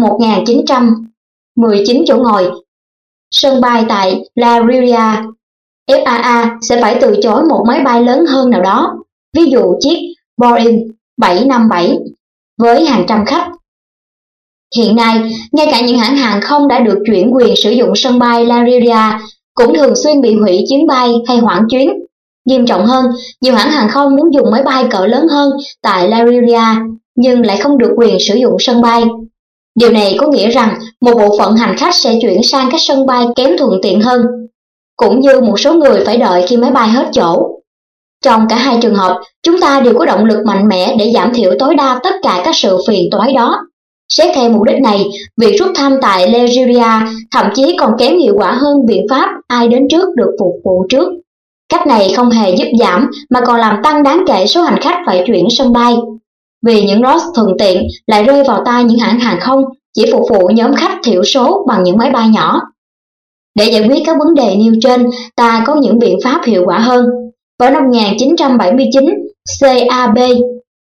1919 chỗ ngồi, sân bay tại LaGuardia, FAA sẽ phải từ chối một máy bay lớn hơn nào đó, ví dụ chiếc Boeing 757 với hàng trăm khách. Hiện nay, ngay cả những hãng hàng không đã được chuyển quyền sử dụng sân bay LaGuardia cũng thường xuyên bị hủy chuyến bay hay hoãn chuyến. Nghiêm trọng hơn, nhiều hãng hàng không muốn dùng máy bay cỡ lớn hơn tại LaGuardia nhưng lại không được quyền sử dụng sân bay. Điều này có nghĩa rằng một bộ phận hành khách sẽ chuyển sang các sân bay kém thuận tiện hơn, cũng như một số người phải đợi khi máy bay hết chỗ. Trong cả hai trường hợp, chúng ta đều có động lực mạnh mẽ để giảm thiểu tối đa tất cả các sự phiền toái đó. Xét theo mục đích này, việc rút thăm tại LaGuardia thậm chí còn kém hiệu quả hơn biện pháp ai đến trước được phục vụ trước. Cách này không hề giúp giảm mà còn làm tăng đáng kể số hành khách phải chuyển sân bay. Vì những slot thuận tiện lại rơi vào tay những hãng hàng không chỉ phục vụ nhóm khách thiểu số bằng những máy bay nhỏ. Để giải quyết các vấn đề nêu trên, ta có những biện pháp hiệu quả hơn. Vào năm 1979, CAB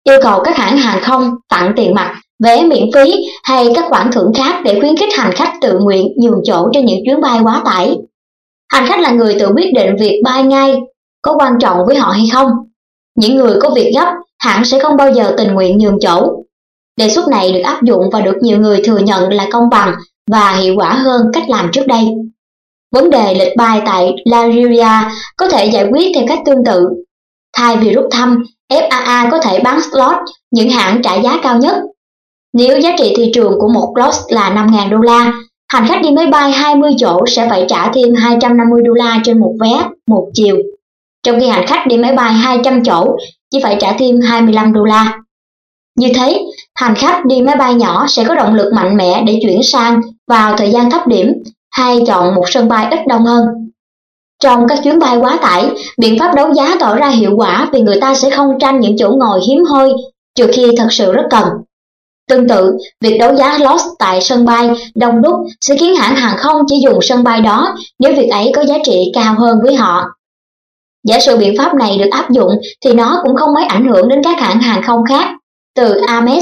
yêu cầu các hãng hàng không tặng tiền mặt, vé miễn phí hay các khoản thưởng khác để khuyến khích hành khách tự nguyện nhường chỗ trên những chuyến bay quá tải. Hành khách là người tự quyết định việc bay ngay có quan trọng với họ hay không. Những người có việc gấp, hãng sẽ không bao giờ tình nguyện nhường chỗ. Đề xuất này được áp dụng và được nhiều người thừa nhận là công bằng và hiệu quả hơn cách làm trước đây. Vấn đề lịch bay tại LaGuardia có thể giải quyết theo cách tương tự. Thay vì rút thăm, FAA có thể bán slot những hãng trả giá cao nhất. Nếu giá trị thị trường của một slot là 5.000 đô la, hành khách đi máy bay 20 chỗ sẽ phải trả thêm 250 đô la trên một vé một chiều, trong khi hành khách đi máy bay 200 chỗ chỉ phải trả thêm 25 đô la. Như thế, hành khách đi máy bay nhỏ sẽ có động lực mạnh mẽ để chuyển sang vào thời gian thấp điểm hay chọn một sân bay ít đông hơn. Trong các chuyến bay quá tải, biện pháp đấu giá tỏ ra hiệu quả vì người ta sẽ không tranh những chỗ ngồi hiếm hoi trừ khi thật sự rất cần. Tương tự, việc đấu giá slot tại sân bay đông đúc sẽ khiến hãng hàng không chỉ dùng sân bay đó nếu việc ấy có giá trị cao hơn với họ. Giả sử biện pháp này được áp dụng thì nó cũng không mấy ảnh hưởng đến các hãng hàng không khác. Từ Ames,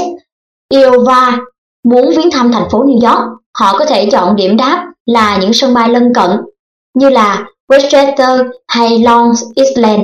Iowa muốn viếng thăm thành phố New York, họ có thể chọn điểm đáp là những sân bay lân cận như là Westchester hay Long Island.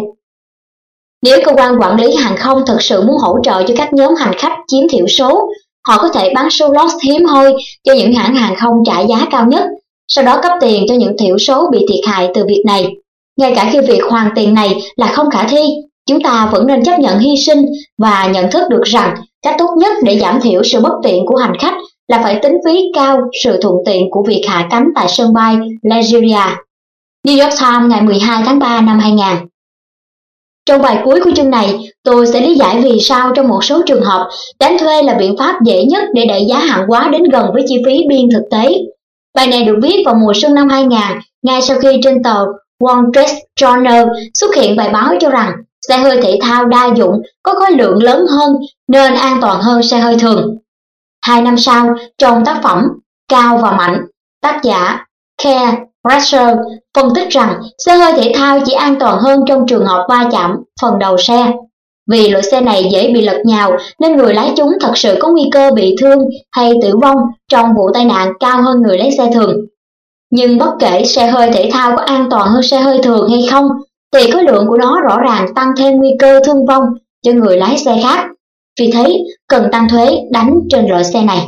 Nếu cơ quan quản lý hàng không thực sự muốn hỗ trợ cho các nhóm hành khách chiếm thiểu số, họ có thể bán slot hiếm hoi cho những hãng hàng không trả giá cao nhất, sau đó cấp tiền cho những thiểu số bị thiệt hại từ việc này. Ngay cả khi việc hoàn tiền này là không khả thi, chúng ta vẫn nên chấp nhận hy sinh và nhận thức được rằng cách tốt nhất để giảm thiểu sự bất tiện của hành khách là phải tính phí cao sự thuận tiện của việc hạ cánh tại sân bay LaGuardia. New York Times ngày 12 tháng 3 năm 2000. Trong bài cuối của chương này, tôi sẽ lý giải vì sao trong một số trường hợp, đánh thuê là biện pháp dễ nhất để đẩy giá hàng hóa đến gần với chi phí biên thực tế. Bài này được viết vào mùa xuân năm 2000, ngay sau khi trên tờ Wall Street Journal xuất hiện bài báo cho rằng xe hơi thể thao đa dụng có khối lượng lớn hơn nên an toàn hơn xe hơi thường. 2 năm sau, trong tác phẩm Cao và Mạnh, tác giả Keir Brasher phân tích rằng xe hơi thể thao chỉ an toàn hơn trong trường hợp va chạm phần đầu xe. Vì loại xe này dễ bị lật nhào nên người lái chúng thật sự có nguy cơ bị thương hay tử vong trong vụ tai nạn cao hơn người lái xe thường. Nhưng bất kể xe hơi thể thao có an toàn hơn xe hơi thường hay không, thì khối lượng của nó rõ ràng tăng thêm nguy cơ thương vong cho người lái xe khác. Vì thế, cần tăng thuế đánh trên loại xe này.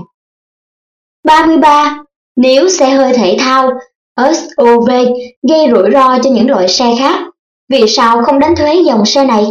33. Nếu xe hơi thể thao SUV gây rủi ro cho những loại xe khác, vì sao không đánh thuế dòng xe này?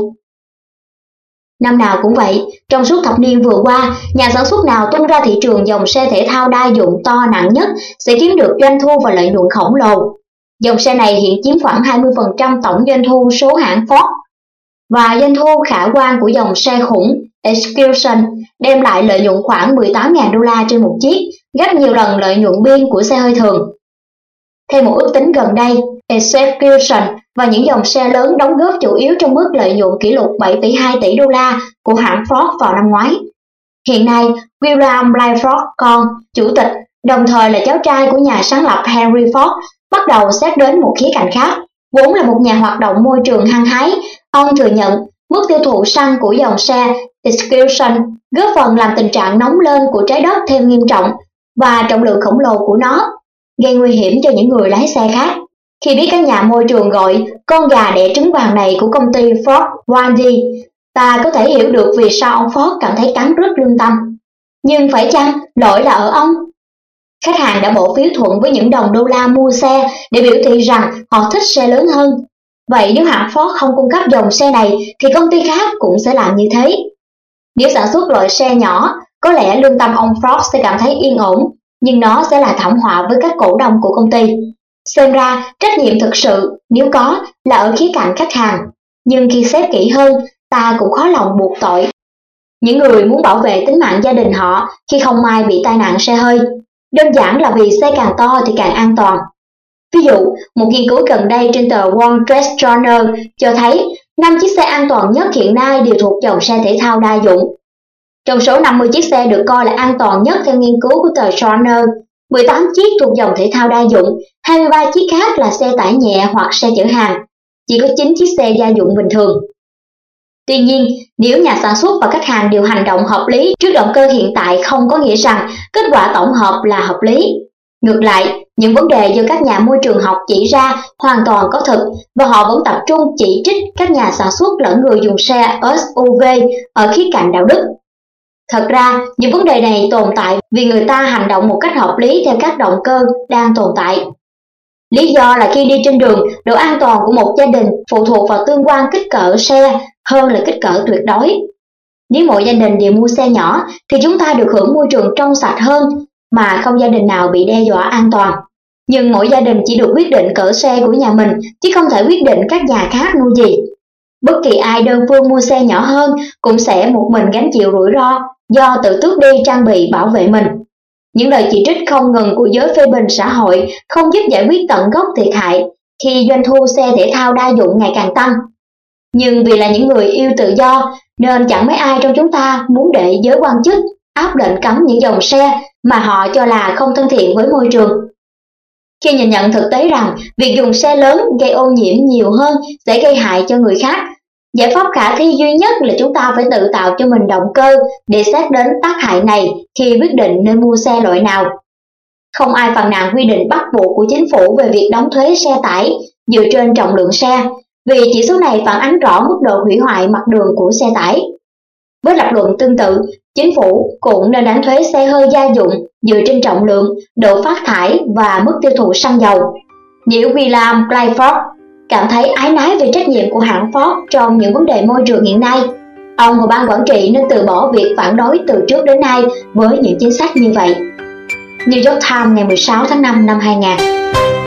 Năm nào cũng vậy, trong suốt thập niên vừa qua, nhà sản xuất nào tung ra thị trường dòng xe thể thao đa dụng to nặng nhất sẽ kiếm được doanh thu và lợi nhuận khổng lồ. Dòng xe này hiện chiếm khoảng 20% tổng doanh thu số hãng Ford, và doanh thu khả quan của dòng xe khủng Excursion đem lại lợi nhuận khoảng 18.000 đô la trên một chiếc, gấp nhiều lần lợi nhuận biên của xe hơi thường. Theo một ước tính gần đây, Excursion và những dòng xe lớn đóng góp chủ yếu trong mức lợi nhuận kỷ lục 7,2 tỷ đô la của hãng Ford vào năm ngoái. Hiện nay, William Blythe Ford con, chủ tịch, đồng thời là cháu trai của nhà sáng lập Henry Ford, bắt đầu xét đến một khía cạnh khác. Vốn là một nhà hoạt động môi trường hăng hái, ông thừa nhận mức tiêu thụ xăng của dòng xe Excursion góp phần làm tình trạng nóng lên của trái đất thêm nghiêm trọng và trọng lượng khổng lồ của nó gây nguy hiểm cho những người lái xe khác. Khi biết các nhà môi trường gọi con gà đẻ trứng vàng này của công ty Ford Wandy, ta có thể hiểu được vì sao ông Ford cảm thấy cắn rứt lương tâm. Nhưng phải chăng lỗi là ở ông? Khách hàng đã bỏ phiếu thuận với những đồng đô la mua xe để biểu thị rằng họ thích xe lớn hơn. Vậy nếu hãng Ford không cung cấp dòng xe này thì công ty khác cũng sẽ làm như thế. Nếu sản xuất loại xe nhỏ, có lẽ lương tâm ông Ford sẽ cảm thấy yên ổn, nhưng nó sẽ là thảm họa với các cổ đông của công ty. Xem ra, trách nhiệm thực sự, nếu có, là ở khía cạnh khách hàng. Nhưng khi xét kỹ hơn, ta cũng khó lòng buộc tội những người muốn bảo vệ tính mạng gia đình họ khi không may bị tai nạn xe hơi. Đơn giản là vì xe càng to thì càng an toàn. Ví dụ, một nghiên cứu gần đây trên tờ Wall Street Journal cho thấy 5 chiếc xe an toàn nhất hiện nay đều thuộc dòng xe thể thao đa dụng. Trong số 50 chiếc xe được coi là an toàn nhất theo nghiên cứu của tờ Journal, 18 chiếc thuộc dòng thể thao đa dụng, 23 chiếc khác là xe tải nhẹ hoặc xe chở hàng. Chỉ có 9 chiếc xe gia dụng bình thường. Tuy nhiên, nếu nhà sản xuất và khách hàng đều hành động hợp lý trước động cơ hiện tại không có nghĩa rằng kết quả tổng hợp là hợp lý. Ngược lại, những vấn đề do các nhà môi trường học chỉ ra hoàn toàn có thực và họ vẫn tập trung chỉ trích các nhà sản xuất lẫn người dùng xe SUV ở khía cạnh đạo đức. Thật ra, những vấn đề này tồn tại vì người ta hành động một cách hợp lý theo các động cơ đang tồn tại. Lý do là khi đi trên đường, độ an toàn của một gia đình phụ thuộc vào tương quan kích cỡ xe hơn là kích cỡ tuyệt đối. Nếu mỗi gia đình đều mua xe nhỏ thì chúng ta được hưởng môi trường trong sạch hơn mà không gia đình nào bị đe dọa an toàn. Nhưng mỗi gia đình chỉ được quyết định cỡ xe của nhà mình chứ không thể quyết định các nhà khác mua gì. Bất kỳ ai đơn phương mua xe nhỏ hơn cũng sẽ một mình gánh chịu rủi ro do tự tước đi trang bị bảo vệ mình. Những lời chỉ trích không ngừng của giới phê bình xã hội không giúp giải quyết tận gốc thiệt hại khi doanh thu xe thể thao đa dụng ngày càng tăng. Nhưng vì là những người yêu tự do nên chẳng mấy ai trong chúng ta muốn để giới quan chức áp lệnh cấm những dòng xe mà họ cho là không thân thiện với môi trường. Khi nhìn nhận thực tế rằng việc dùng xe lớn gây ô nhiễm nhiều hơn sẽ gây hại cho người khác, giải pháp khả thi duy nhất là chúng ta phải tự tạo cho mình động cơ để xét đến tác hại này khi quyết định nên mua xe loại nào. Không ai phàn nàn quy định bắt buộc của chính phủ về việc đóng thuế xe tải dựa trên trọng lượng xe, vì chỉ số này phản ánh rõ mức độ hủy hoại mặt đường của xe tải. Với lập luận tương tự, chính phủ cũng nên đánh thuế xe hơi gia dụng dựa trên trọng lượng, độ phát thải và mức tiêu thụ xăng dầu. Nếu William Clifford cảm thấy áy náy về trách nhiệm của hãng Ford trong những vấn đề môi trường hiện nay, ông và ban quản trị nên từ bỏ việc phản đối từ trước đến nay với những chính sách như vậy. New York Times ngày 16 tháng 5 năm 2000.